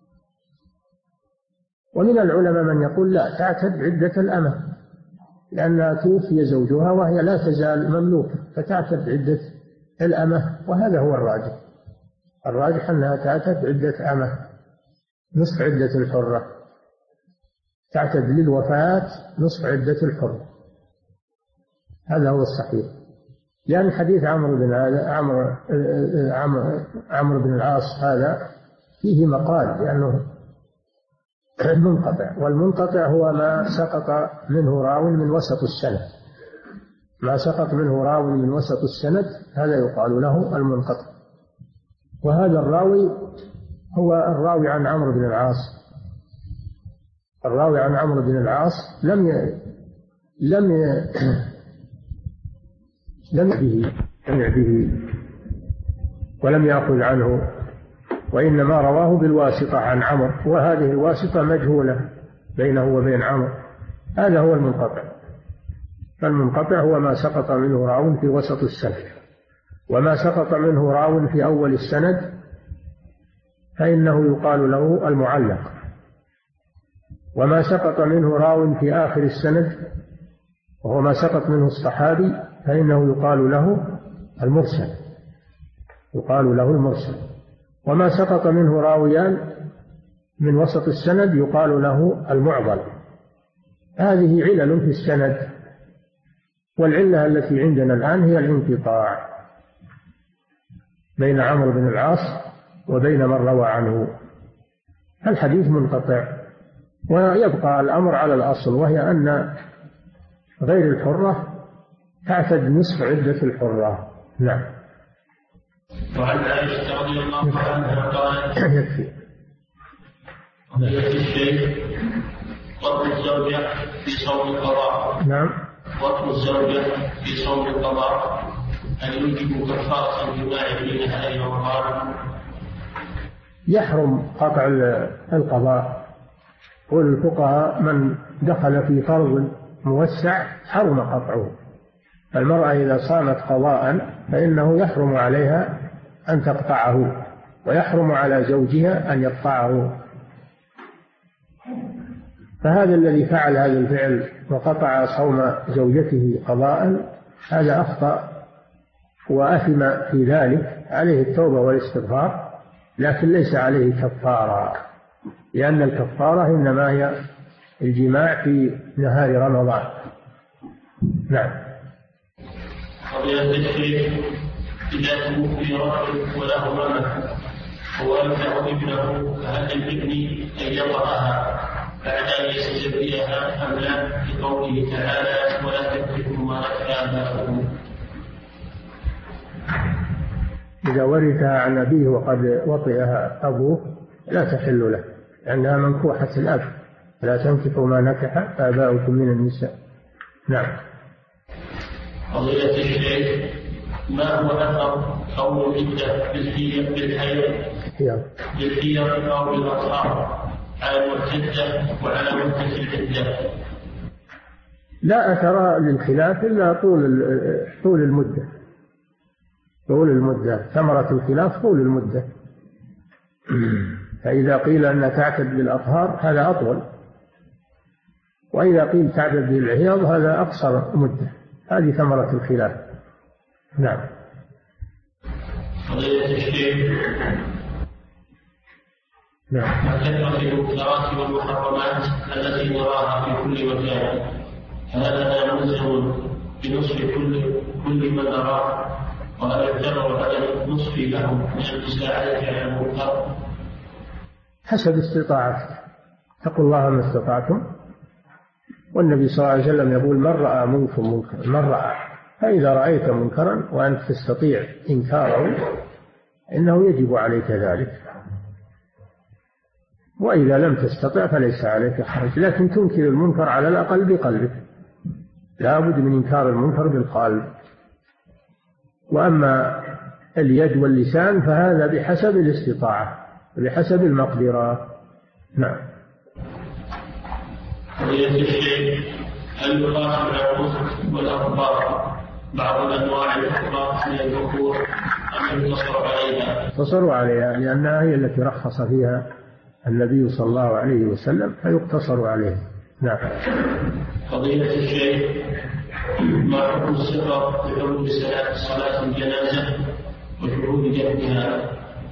ومن العلماء من يقول لا، تعتد عدة الأمة، لأنها توفي زوجها وهي لا تزال مملوكة فتعتد عدة الأمة، وهذا هو الراجح أنها تعتد عدة أمة نصف عدة الحرة، تعتد للوفاة نصف عدة الحرة، هذا هو الصحيح. لأن حديث عمرو بن العاص هذا فيه مقال، لأنه منقطع، والمنقطع هو ما سقط منه راو من وسط السند. ما سقط منه راو من وسط السند هذا يقال له المنقطع. وهذا الراوي هو الراوي عن عمرو بن العاص. الراوي عن عمرو بن العاص لم به ولم يأخذ عنه، وإنما رواه بالواسطة عن عمرو، وهذه الواسطة مجهولة بينه وبين عمرو. هذا هو المنقطع. فالمنقطع هو ما سقط منه راو في وسط السند، وما سقط منه راو في أول السند فإنه يقال له المعلق، وما سقط منه راو في آخر السند وهو ما سقط منه الصحابي فإنه يقال له المرسل، وما سقط منه راويان من وسط السند يقال له المعضل. هذه علل في السند، والعلة التي عندنا الآن هي الانقطاع بين عمرو بن العاص وبين من روى عنه. الحديث منقطع، ويبقى الأمر على الأصل، وهي أن غير الحرة تعتد نصف عدة الحرة. نعم. وعن عائشة رضي الله عنها قالت: يكفي الشيخ وطن الزوجة في صوم القضاء. نعم. وطن الزوجة في صوم القضاء هل يوجب كفارة الجماع في نهار رمضان؟ يحرم قطع القضاء. قول الفقهاء من دخل في فرض موسع حرم قطعه. المرأة إذا صامت قضاء فإنه يحرم عليها أن تقطعه، ويحرم على زوجها أن يقطعه. فهذا الذي فعل هذا الفعل وقطع صوم زوجته قضاء هذا أخطأ وأثم في ذلك، عليه التوبة والاستغفار، لكن ليس عليه كفارة، لأن الكفارة إنما هي الجماع في نهار رمضان. نعم. فضيلة الشيخ إذا توفي رجل وله أمة وولده ابنه فهل للابن أن يطأها بعد أن يستبرئها أم لا؟ لقوله تعالى ولا تكتبوا ما لك آباؤكم. إذا ورثها عن أبيه وقد وطئها أبوه لا تحل له، لأنها منكوحة الأب، لا تنكحوا ما نكح آباؤكم من النساء. نعم. فضيلة الشيخ ما هو أثر قول العدة بالحيض أو بالأطهار على المعتدة وعلى مدة العدة؟ لا أثر للخلاف إلا طول المدة. طول المدة ثمرة الخلاف طول المدة. فإذا قيل أن تعتد بالأطهار هذا أطول، وإذا قيل تعتد بالحيض هذا أقصر مدة. هذه ثمرة الخلاف. نعم. فضيلة الشيخ نعم. كثرة المنكرات والمحرمات التي نراها في كل مكان، هذا ملزم بنصف كل من نراه، وهل يعتبر هذا النصف له من المساعدة على المنكر؟ حسب استطاعتك، اتقوا الله ما استطعتم. والنبي صلى الله عليه وسلم يقول من رأى منكم منكرا، من رأى، فإذا رأيت منكرا وأنت تستطيع إنكاره إنه يجب عليك ذلك، وإذا لم تستطع فليس عليك حرج، لكن تنكر المنكر على الأقل بقلبك، لا بد من إنكار المنكر بالقلب. وأما اليد واللسان فهذا بحسب الاستطاعة بحسب المقدرة. نعم. فضيلة الشيخ هل يقاس العروس والأخبار بعض الأنواع الأخرى من الذكور أم يقتصر عليها؟ يقتصر عليها لأنها هي التي رخص فيها النبي صلى الله عليه وسلم، فيقتصر عليها. نعم. فضيلة الشيخ ما حكم السفر بحضور صلاة الجنازة وشهود جنبها؟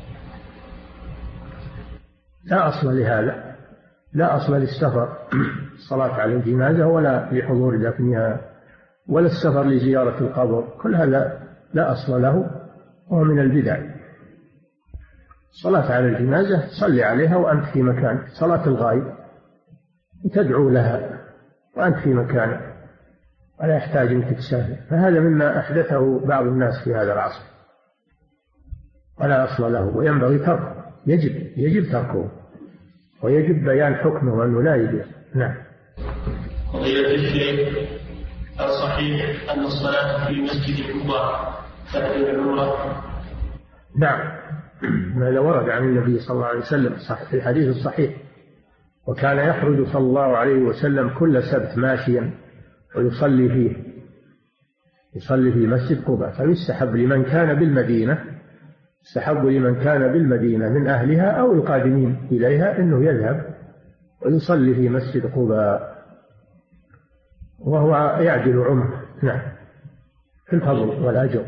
لا أصل لهذا، لا أصل للسفر الصلاة على الجنازة ولا لحضور دفنها ولا السفر لزيارة القبر، كل هذا لا أصل له وهو من البدع. الصلاة على الجنازة صلي عليها وأنت في مكانك، صلاة الغائب تدعو لها وأنت في مكانك ولا يحتاج أنك تسافر، فهذا مما أحدثه بعض الناس في هذا العصر ولا أصل له، وينبغي تركه، يجب تركه، ويجب بيان حكمه وأنه لا يجوز. نعم. فضيلة الشيخ الصحيح أن الصلاة في مسجد قباء تأتي العمرة؟ نعم، هذا ورد عن النبي صلى الله عليه وسلم في الحديث الصحيح، وكان يخرج صلى الله عليه وسلم كل سبت ماشيا ويصلي فيه، يصلي في مسجد قباء، فيستحب لمن كان بالمدينة، يستحب لمن كان بالمدينة من أهلها أو القادمين إليها أنه يذهب ويصلي في مسجد قباء، وهو يعدل عمره. نعم، في الفضل والأجر.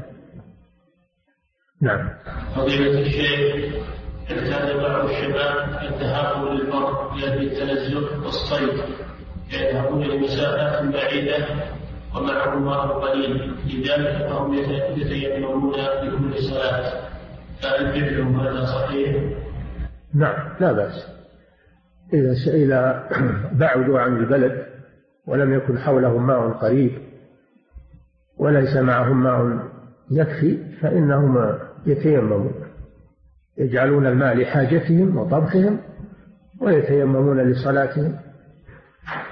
نعم. فضيلة الشيخ اعتاد بعض الشباب الذهاب للبر الذي التنزه والصيد، يذهبون لمسافات بعيدة ومعهم ماء قليل، لذلك فهم يتيممون لكل صلاة، فهل فعلهم هذا صحيح؟ نعم، لا بأس. إذا بعدوا عن البلد ولم يكن حولهم ماء قريب وليس معهم ماء يكفي فإنهم يتيممون، يجعلون الماء لحاجتهم وطبخهم ويتيممون لصلاتهم.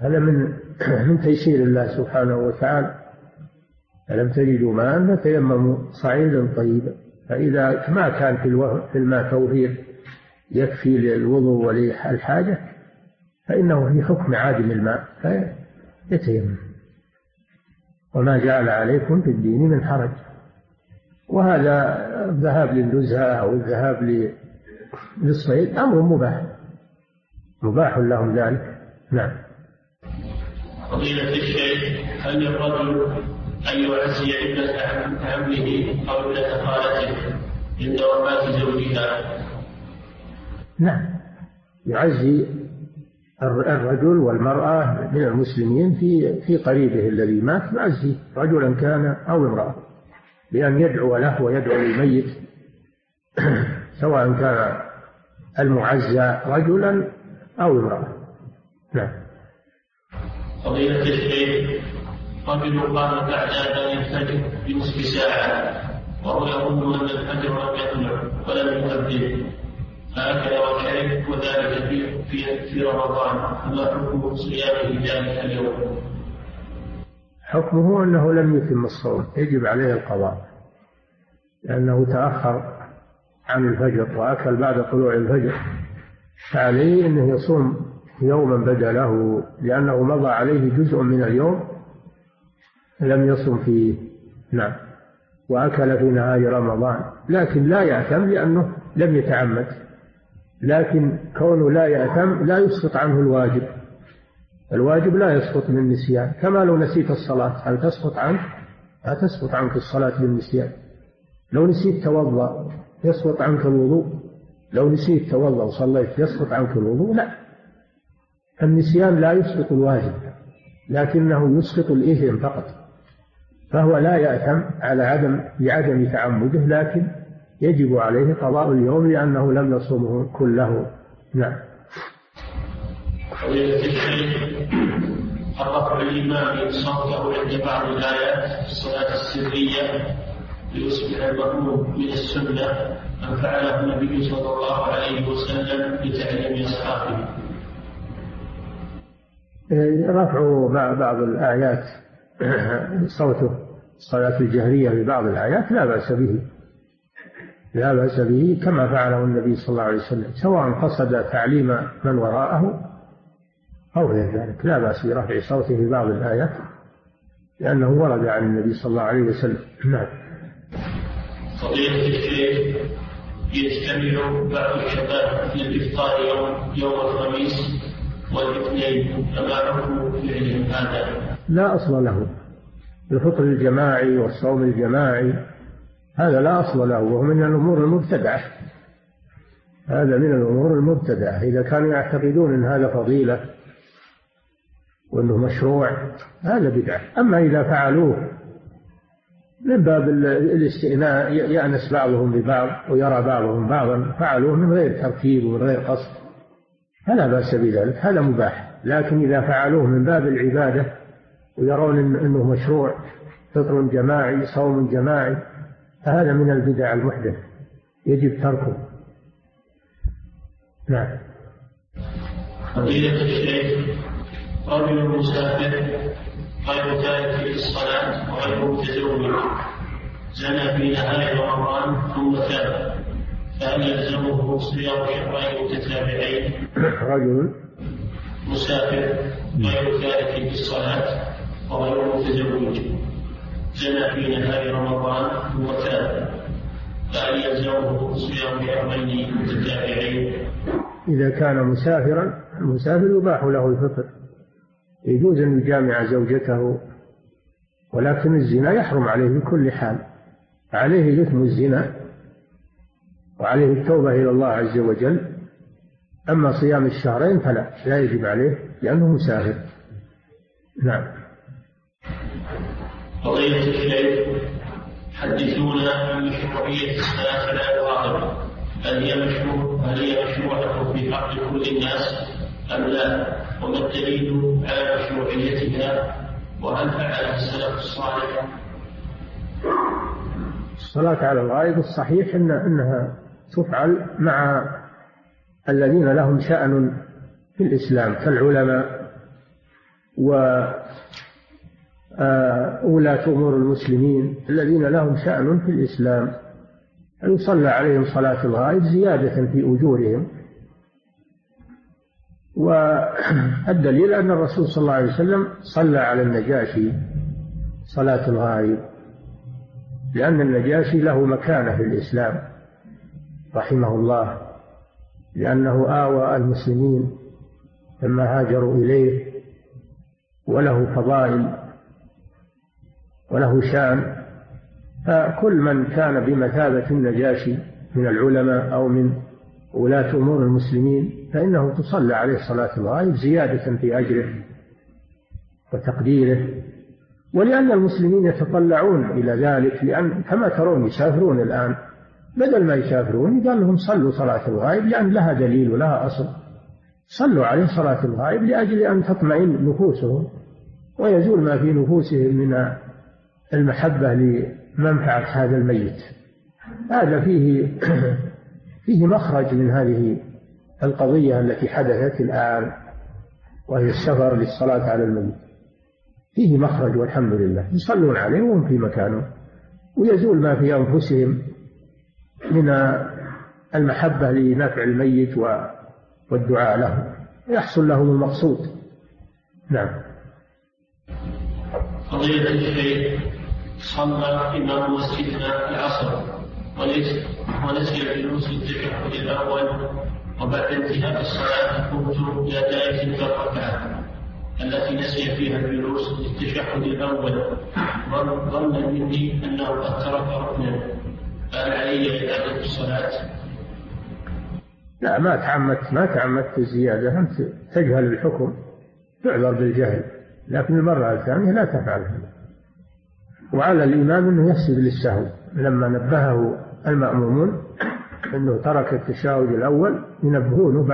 هذا من تيسير الله سبحانه وتعالى. ألم تجدوا ماء فتيمموا صعيدا طيبا. فإذا ما كان في الماء توفير يكفي للوضوء وللحاجة فإنه في حكم عادم الماء فيتيمم. وما جعل عليكم في الدين من حرج. وهذا الذهاب للنزهة أو الذهاب للصيد أمر مباح لهم ذلك. نعم. فضيلة الشيخ، هل للرجل أن يعزي ابنة عمه أو ابنة خالته عند وفاة زوجها؟ نعم، يعزي الرجل والمرأة من المسلمين في قريبه الذي مات، يعزي رجلا كان أو امرأة بأن يدعو له ويدعو للميت سواء كان المعزى رجلا أو امرأة. نعم. فضيلة الشيخ، رجل قام بعد أذان الفجر بنصف ساعة وهو يظن أن الفجر لم يطلع ولم يؤذن، فأكل وشرب وذلك في رمضان، فما حكم صيامه ذلك اليوم؟ حكمه أنه لم يتم الصوم، يجب عليه القضاء لأنه تأخر عن الفجر وأكل بعد طلوع الفجر، فعليه أنه يصوم يوما بدله لأنه مضى عليه جزء من اليوم لم يصم فيه. نعم. وأكل في نهار رمضان، لكن لا يأثم لأنه لم يتعمد، لكن كونه لا يأثم لا يسقط عنه الواجب. الواجب لا يسقط من النسيان، كما لو نسيت الصلاة هل تسقط عنك؟ لا تسقط عنك الصلاة بالنسيان. لو نسيت توضأ يسقط عنك الوضوء؟ لو نسيت توضأ وصليت يسقط عنك الوضوء؟ لا. النسيان لا يسقط الواجب لكنه يسقط الإثم فقط، فهو لا يأثم بعدم تعمده، لكن يجب عليه قضاء اليوم لأنه لم يصومه كله. نعم. رفع الإمام صوته عند بعض الآيات في الصلاة السرية ليصبح المأموم من السنة أم فعله النبي صلى الله عليه وسلم لتعليم أصحابه؟ رفع بعض الآيات صوته الصلاة الجهرية ببعض الآيات لا بأس به، لا بأس به كما فعله النبي صلى الله عليه وسلم، سواء قصد تعليم من وراءه أو غير ذلك، لا بأس برفع صوته في بعض الآيات لأنه ورد عن النبي صلى الله عليه وسلم. نعم. فضيلة الشيخ، يجتمع بعض الشباب للإفطار يوم الخميس والاثنين، فما حكم فعلهم هذا؟ لا أصل له. الفطر الجماعي والصوم الجماعي هذا لا أصل له، وهو من الأمور المبتدعة. هذا من الأمور المبتدعة. إذا كانوا يعتقدون أن هذا فضيلة وأنه مشروع هذا بدعة. أما إذا فعلوه من باب الاستئناء يأنس بعضهم ببعض ويرى بعضهم بعضا، فعلوه من غير ترتيب ومن غير قصد فلا بأس بذلك، هذا مباح. لكن إذا فعلوه من باب العبادة ويرون أنه مشروع فطر جماعي صوم جماعي فهذا من البدع المحدث يجب تركه. نعم. فضيلة الشيخ، رجل مسافر غير تارك للصلاة وغير متزوج زنى في نهار رمضان ثم تاب، فهل يلزمه صيام شهرين متتابعين؟ رجل مسافر غير تارك للصلاة وغير متزوج زنى في نهار رمضان ثم تاب، فهل يلزمه صيام شهرين متتابعين؟ إذا كان مسافرا المسافر يباح له الفطر، يجوز أن يجامع زوجته، ولكن الزنا يحرم عليه بكل حال، عليه إثم الزنا وعليه التوبة إلى الله عز وجل. أما صيام الشهرين فلا يجب عليه لأنه مسافر. نعم. فضيلة الشيخ، حدثونا عن مشروعية الصلاة على الواقع، هل هي مشروعة في حق كل الناس أم لا؟ وما الدليل على مشروعيتها؟ وهل فعلها السلف الصالح؟ الصلاة على الغائب الصحيح أنها تفعل مع الذين لهم شأن في الإسلام كالعلماء وولاة أمور المسلمين الذين لهم شأن في الإسلام أن يصلى عليهم صلاة الغائب زيادة في أجورهم. والدليل أن الرسول صلى الله عليه وسلم صلى على النجاشي صلاة الغائب، لأن النجاشي له مكانة في الإسلام رحمه الله، لأنه آوى المسلمين لما هاجروا إليه، وله فضائل وله شأن. فكل من كان بمثابة النجاشي من العلماء أو من ولاة أمور المسلمين فإنه تصلى عليه صلاة الغائب زيادة في أجره وتقديره. ولأن المسلمين يتطلعون إلى ذلك، لأن كما ترون يسافرون الآن، بدل ما يسافرون قال لهم صلوا صلاة الغائب، لأن لها دليل ولها أصل. صلوا عليه صلاة الغائب لأجل أن تطمئن نفوسهم ويزول ما في نفوسهم من المحبة لمنفعة هذا الميت. هذا فيه مخرج من هذه القضية التي حدثت الآن، وهي السفر للصلاة على الميت. فيه مخرج والحمد لله، يصلون عليه وهم في مكانه، ويزول ما في أنفسهم من المحبة لنفع الميت والدعاء له، يحصل لهم المقصود. نعم. فضيلة الشيخ، صلى إمام مسجدنا العصر ونسي الجلوس للتشهد الأول، وبعد انتهاء الصلاة قمت إلى دائرة الركعة التي نسي فيها الجلوس للتشهد الأول، ظنا مني أنه قد ترك ركنا، فهل علي إعادة الصلاة؟ لا، ما تعمدت الزيادة، أنت تجهل الحكم تعذر بالجهل، لكن المرة الثانية لا تفعل هذا. وعلى الإمام أنه يسجد للسهو، لما نبهه المأمومون أنه ترك التشهد الأول ينبهونه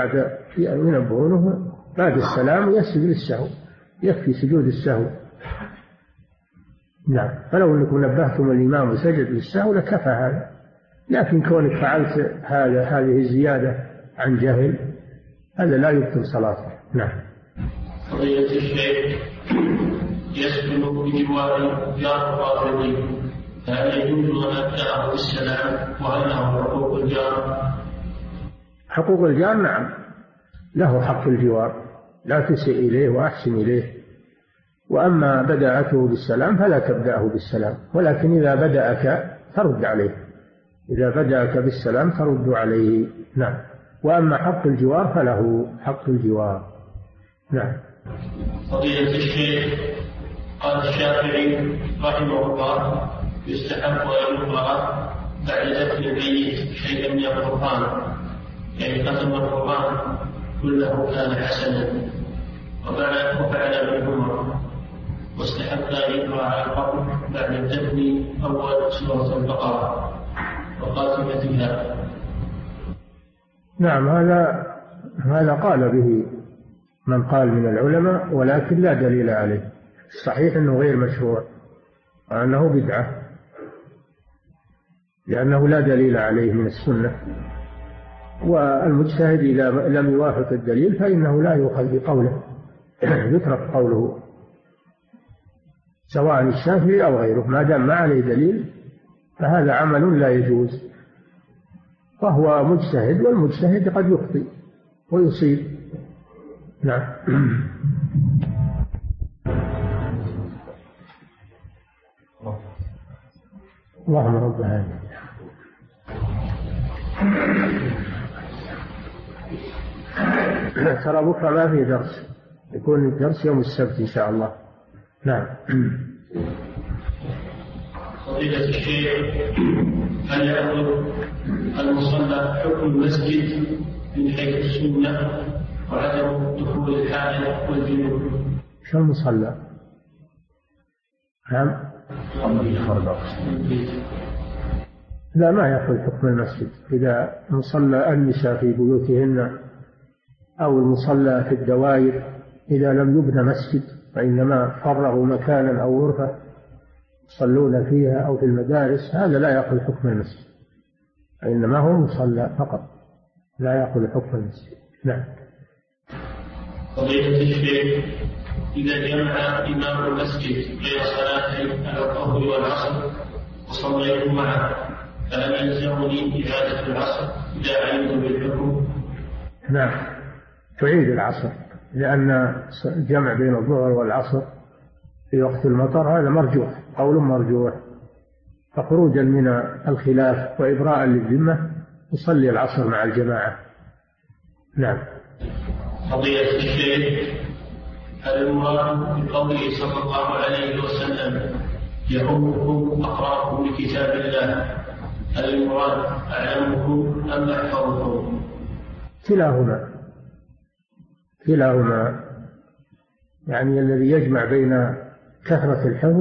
بعد السلام يسجد للسهو، يكفي سجود السهو. نعم. فلو أنكم نبهتم الإمام وسجد للسهو لكفى هذا، لكن كونك فعلت هذه الزيادة عن جهل هذا لا يبطل صلاته. نعم. قضية الشيخ، يسكن بجوار جار رافضي، فهل يجوز أن أبدأه بالسلام؟ وهل له حقوق الجار؟ حقوق الجار نعم، له حق الجوار، لا تسيء إليه وأحسن إليه. وأما بدأته بالسلام فلا تبدأه بالسلام، ولكن إذا بدأك ترد عليه، إذا بدأك بالسلام ترد عليه. نعم. وأما حق الجوار فله حق الجوار. نعم. فضيلة الشيخ، قال الشافعي رحمه الله: يستحب أن يقرأ بعد دفن الميت شيئا من القرآن، يعني ختم القرآن كله كان حسنا، وفعل ابن عمر، واستحب أن يقرأ على القبر بعد الدفن أول سورة البقرة وخاتمتها. نعم، هذا قال به من قال من العلماء، ولكن لا دليل عليه. الصحيح أنه غير مشروع وأنه بدعة، لأنه لا دليل عليه من السنة، والمجتهد إذا لم يوافق الدليل فإنه لا يؤخذ بقوله، يترك قوله سواء الشافعي أو غيره، ما دام ما عليه دليل فهذا عمل لا يجوز، فهو مجتهد، والمجتهد قد يخطئ ويصيب. نعم. اللهم رب العالمين. ترى بكرة ما في درس، يكون الدرس يوم السبت إن شاء الله. نعم. فضيلة الشيخ، هل يأخذ المصلى حكم المسجد من حيث السنة وعدم دخول الحائط والجنوب؟ شو المصلى؟ نعم. لا، ما يأخذ حكم المسجد. إذا مصلى النساء في بيوتهن أو المصلى في الدوائر إذا لم يبنى مسجد، وإنما فرغوا مكانا أو غرفة يصلون فيها أو في المدارس، هذا لا يأخذ حكم المسجد، إنما هو مصلى فقط، لا يأخذ حكم المسجد. نعم. فضيلة الشيخ، إذا جمع إمام المسجد بين صلاتي الظهر والعصر وصليت معه فهل يلزمني إعادة العصر إذا علمت بالحكم؟ نعم، تعيد العصر، لأن الجمع بين الظهر والعصر في وقت المطر هذا مرجوح، قول مرجوح، فخروجا من الخلاف وإبراء للذمة يصلي العصر مع الجماعة. نعم. فضيلة الشيخ، هل المراد بقوله صلى الله عليه وسلم يؤمكم أقرأكم لكتاب الله، هل المراد أعلمكم أم أحفظكم؟ كلاهما، يعني الذي يجمع بين كثرة الحفظ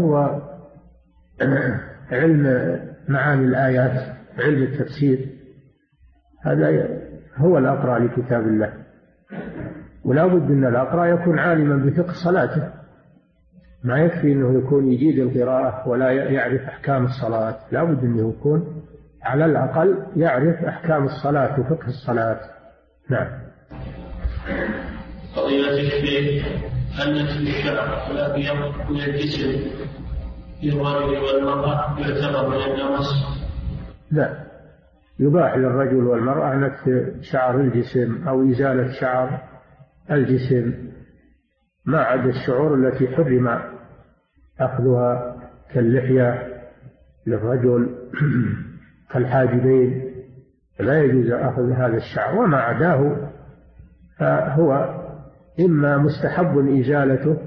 وعلم معاني الآيات، علم التفسير، هذا هو الأقرأ لكتاب الله. ولا بد أن الأقرأ يكون عالما بفقه صلاته، ما يكفي أنه يكون يجيد القراءة ولا يعرف أحكام الصلاة، لا بد أنه يكون على الأقل يعرف أحكام الصلاة وفقه الصلاة. نعم. فضيلة الشيخ، هل نتف الشعر الأبيض من الجسم للرجل والمرأة يعتبر من النمص؟ لا، يباح للرجل والمرأة نتف شعر الجسم أو إزالة شعر الجسم، ما عدا الشعور التي حرم أخذها كاللحية للرجل كالحاجبين، لا يجوز أخذ هذا الشعر، وما عداه فهو إما مستحب إزالته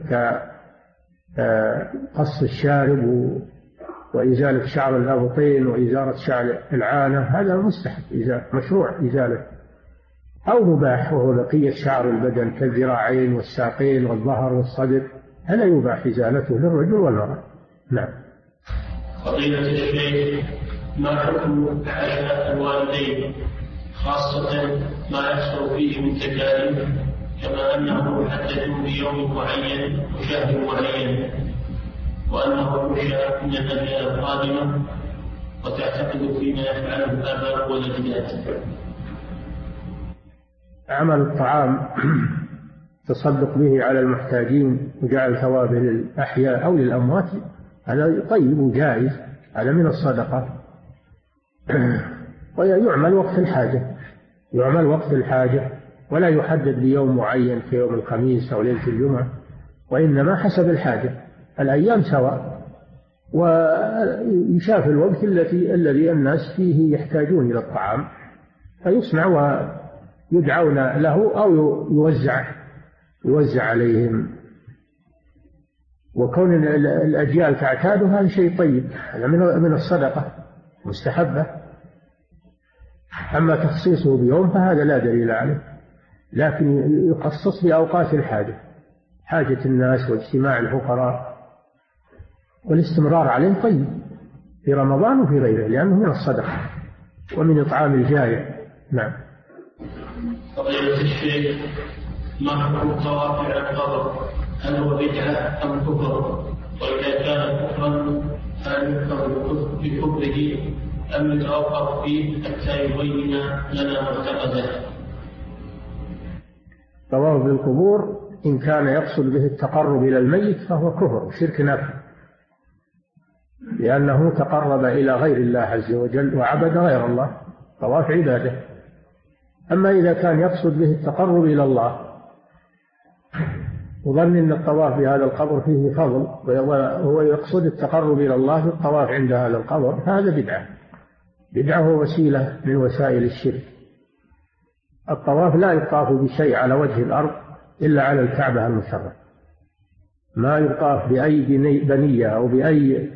كقص الشارب وإزالة شعر الأبطين وإزالة شعر العانة، هذا مستحب مشروع إزالة، أو مباح وهو بقية شعر البدن كالذراعين والساقين والظهر والصدر، هذا يباح إزالته للرجل والمرأة. نعم. فضيلة الشيخ، ما حكم عشاء الوالدين خاصة ما يحصل فيه من تكاليف، كما أنه يحدد بيوم معين وشهر معين، وأنه يشاء من الأيام القادمة وتعتقد فيما يفعله الآباء والأجداد؟ عمل الطعام تصدق به على المحتاجين وجعل ثوابه للأحياء أو للأموات، هذا طيب وجائز، هذا من الصدقة، ويعمل وقت الحاجة، ولا يحدد بيوم معين في يوم الخميس أو ليلة الجمعة، وإنما حسب الحاجة، الأيام سواء، ويشاف الوقت الذي الناس فيه يحتاجون إلى الطعام فيصنع ويدعون له أو يوزع عليهم، وكون الأجيال تعتاد هذا شيء طيب، هذا من الصدقة مستحبة. أما تخصيصه بيوم فهذا لا دليل عليه، لكن يخصص بأوقات الحاجة، حاجة الناس واجتماع الفقراء، والاستمرار عليه طيب في رمضان وفي غيره، لأنه من الصدقة ومن إطعام الجائع. نعم. فضيلة الشيخ، ما حكم الطواف على القبر؟ هل هو بدعة أم كفر؟ وإذا كان كفرا هل يكفر بكفره أم يتوقف فيه حتى يبين لنا معتقده؟ طواف بالقبور إن كان يقصد به التقرب إلى الميت فهو كفر وشرك نفي، لأنه تقرب إلى غير الله عز وجل وعبد غير الله، طواف عباده. أما إذا كان يقصد به التقرب إلى الله وظن أن الطواف بهذا القبر فيه فضل، وهو يقصد التقرب إلى الله بالطواف عند هذا القبر، فهذا بدعة ووسيلة من وسائل الشرك. الطواف لا يطاف بشيء على وجه الأرض إلا على الكعبة المشرفة، ما يطاف بأي بنية أو بأي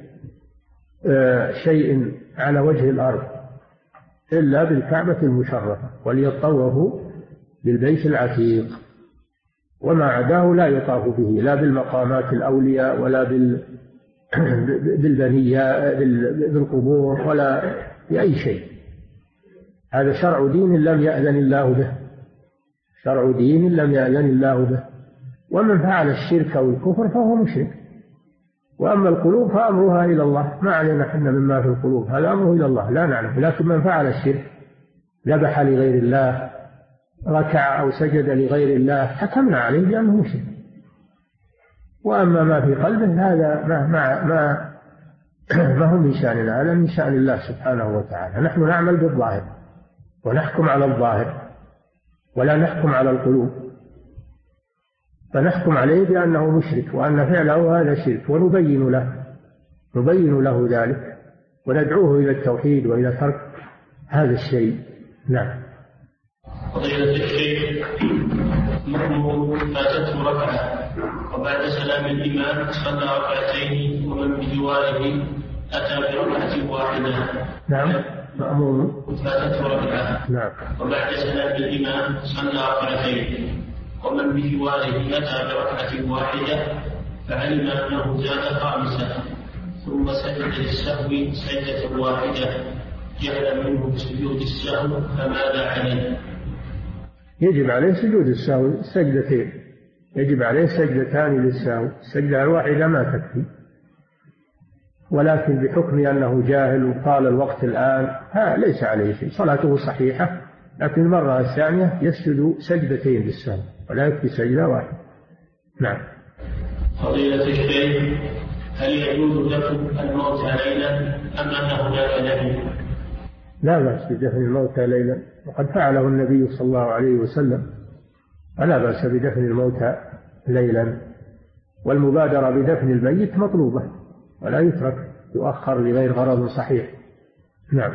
شيء على وجه الأرض إلا بالكعبة المشرفة، وليطوفوا بالبيت العتيق، وما عداه لا يطاف به لا بالمقامات الأولياء ولا بالبنية بالقبور ولا بأي شيء. هذا شرع دين لم يأذن الله به، شرع دين لم يأذن الله به، ومن فعل الشرك أو الكفر فهو مشرك. وأما القلوب فأمرها إلى الله، ما علينا حنا مما في القلوب، هذا أمره إلى الله لا نعلم. لكن من فعل الشرك ذبح لغير الله، ركع أو سجد لغير الله، حكمنا عليه بأنه مشرك. وأما ما في قلبه هذا ما هو من شأننا، هذا من شأن الله سبحانه وتعالى. نحن نعمل بالظاهر ونحكم على الظاهر ولا نحكم على القلوب، فنحكم عليه بأنه مشرك وأن فعله هذا شرك، ونبين له ذلك وندعوه إلى التوحيد وإلى ترك هذا الشيء. نعم. فضيلة الشيخ، مأمور فاتته ركعة وبعد سلام الإمام صلى ركعتين ومن بجواره أتى بركعة واحدة. نعم. مأمور فاتته ركعة. نعم. وبعد سلام الإمام صلى ركعتين ومن بجواره أتى بركعة واحدة، فعلم أنه زاد خامسة ثم سجد للسهو سجدة واحدة جهلا منه بسجود السهو، فماذا عليه؟ يجب عليه سجود السهو سجدتين، يجب عليه سجدتان للسهو، السجدة الواحدة ما تكفي، ولكن بحكم أنه جاهل وطال الوقت الآن ليس عليه شيء، صلاته صحيحة، لكن المرة الثانية يسجد سجدتين للسهو ولا يكفي سجدة واحدة. نعم. فضيلة الشيخ، هل يجوز دفن الموتى ليلا أم أن هناك نهي؟ لا بأس بدفن الموتى ليلا، وقد فعله النبي صلى الله عليه وسلم، فلا بأس بدفن الموتى ليلا، والمبادرة بدفن الميت مطلوبة ولا يترك يؤخر لغير غرض صحيح. نعم.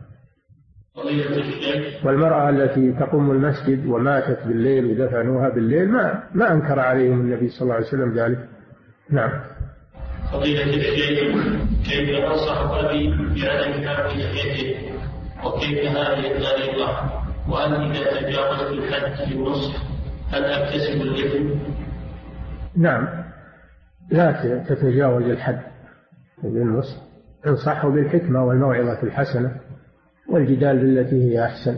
والمرأة التي تقوم المسجد وماتت بالليل ودفنوها بالليل ما أنكر عليهم النبي صلى الله عليه وسلم ذلك. نعم. فضيلة الشيخ، كيف ينصح أبي بعدم حرق لحيته، وكيف هذه الطريقة، وهل إذا تجاوزت الحد في النصح هل أكتسب الإثم؟ نعم، لا تتجاوز الحد في النصح، انصحه بالحكمة والموعظة الحسنة والجدال بالتي هي أحسن.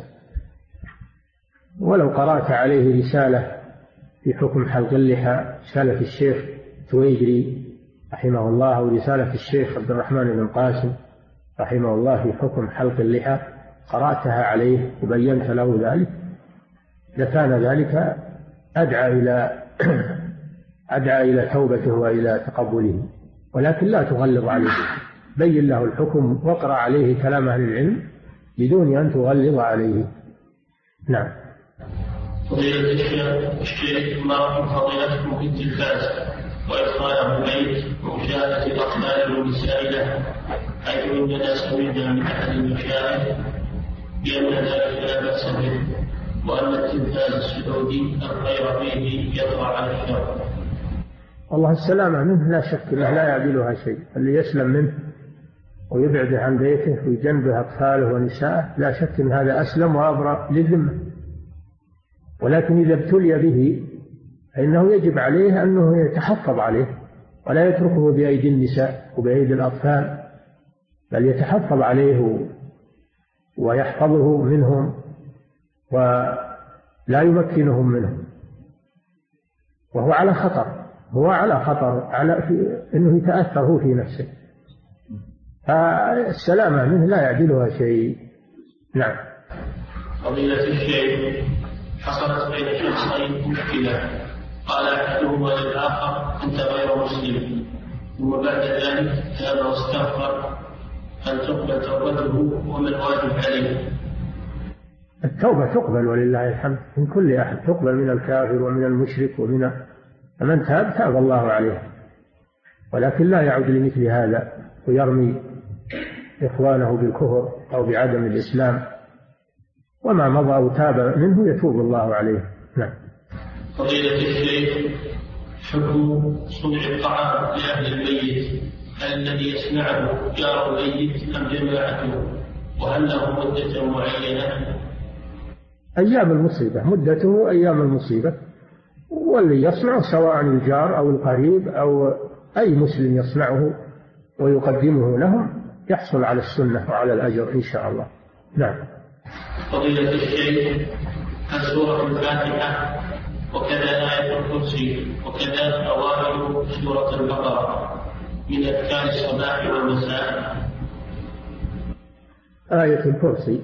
ولو قرأت عليه رسالة في حكم حلق اللحى، رسالة الشيخ تويجري رحمه الله ورسالة الشيخ عبد الرحمن بن قاسم رحمه الله في حكم حلق اللحى، قرأتها عليه وبينت له ذلك، لكان ذلك أدعى إلى توبته وإلى تقبله، ولكن لا تغلظ عليه، بين له الحكم واقرأ عليه كلام أهل العلم بدون أن تغلظ عليه. نعم. فضيلة الشيخ، ما رأي فضيلتكم في التلفاز وإدخاله البيت ومشاهدة الأطفال والنساء له، حيث إننا سمعنا من أحد المشايخ بأن ذلك لا بأس به، وأن التلفاز السعودي الخير فيه يطغى على الشر؟ والله السلامة منه لا شك أنه لا يعدلها شيء، اللي يسلم منه ويبعده عن بيته ويجنبه أطفاله ونساءه لا شك أن هذا أسلم وأبرأ للذمة، ولكن إذا ابتلي به فإنه يجب عليه أنه يتحفظ عليه ولا يتركه بأيدي النساء وبأيدي الأطفال، بل يتحفظ عليه ويحفظه منهم ولا يمكنهم منه، وهو على خطر، على أنه يتأثر هو في نفسه، فالسلامة منه لا يعدلها شيء. نعم. فضيلة الشيخ، حصلت بين شخصين مشكلة، قال أحدهما للآخر أنت غير مسلم، ثم بعد ذلك تاب واستغفر، هل تقبل توبته وما الواجب عليه؟ التوبة تقبل ولله الحمد من كل أحد، تقبل من الكافر ومن المشرك ومن من تاب الله عليه، ولكن لا يعود لمثل هذا ويرمي إخوانه بالكفر أو بعدم الإسلام، وما مضى وتاب منه يتوب الله عليه. نعم. فضيلة الشيخ، حكم صنع الطعام لأهل الميت، هل الذي يصنعه جار الميت أم جماعته، وهل له مدة معينة؟ أيام المصيبة، مدته أيام المصيبة، واللي يصنعه سواء الجار أو القريب أو أي مسلم يصنعه ويقدمه لهم يحصل على السنة وعلى الأجر إن شاء الله. نعم. فضيلة الشيخ، سورة الفاتحة وكذا آية الكرسي وكذا أوائل سورة البقرة من أذكار الصباح والمساء. آية الكرسي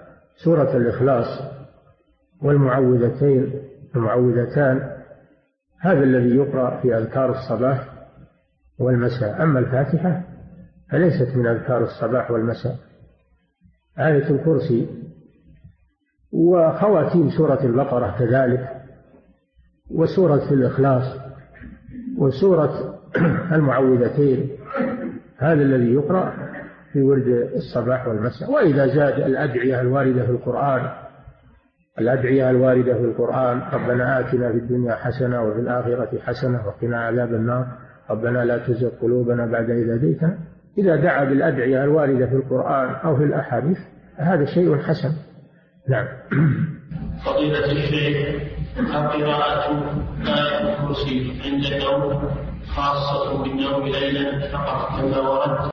وسورة الإخلاص والمعوذتان هذا الذي يقرأ في أذكار الصباح والمساء. أما الفاتحة فليست من أذكار الصباح والمساء. آية الكرسي وخواتيم سورة البقرة كذلك، وسورة الإخلاص وسورة المعوذتين، هذا الذي يقرأ في ورد الصباح والمساء. وإذا زاد الأدعية الواردة في القرآن، الأدعية الواردة في القرآن: ربنا آتنا في الدنيا حسنة وفي الآخرة حسنة وقنا عذاب النار، ربنا لا تزغ قلوبنا بعد إذ هديتنا. إذا دعا بالأدعية الواردة في القرآن أو في الأحاديث هذا شيء حسن. نعم. فضيلة الشيخ، قراءة آية الكرسي عند النوم خاصة بالنوم ليلا فقط كما ورد؟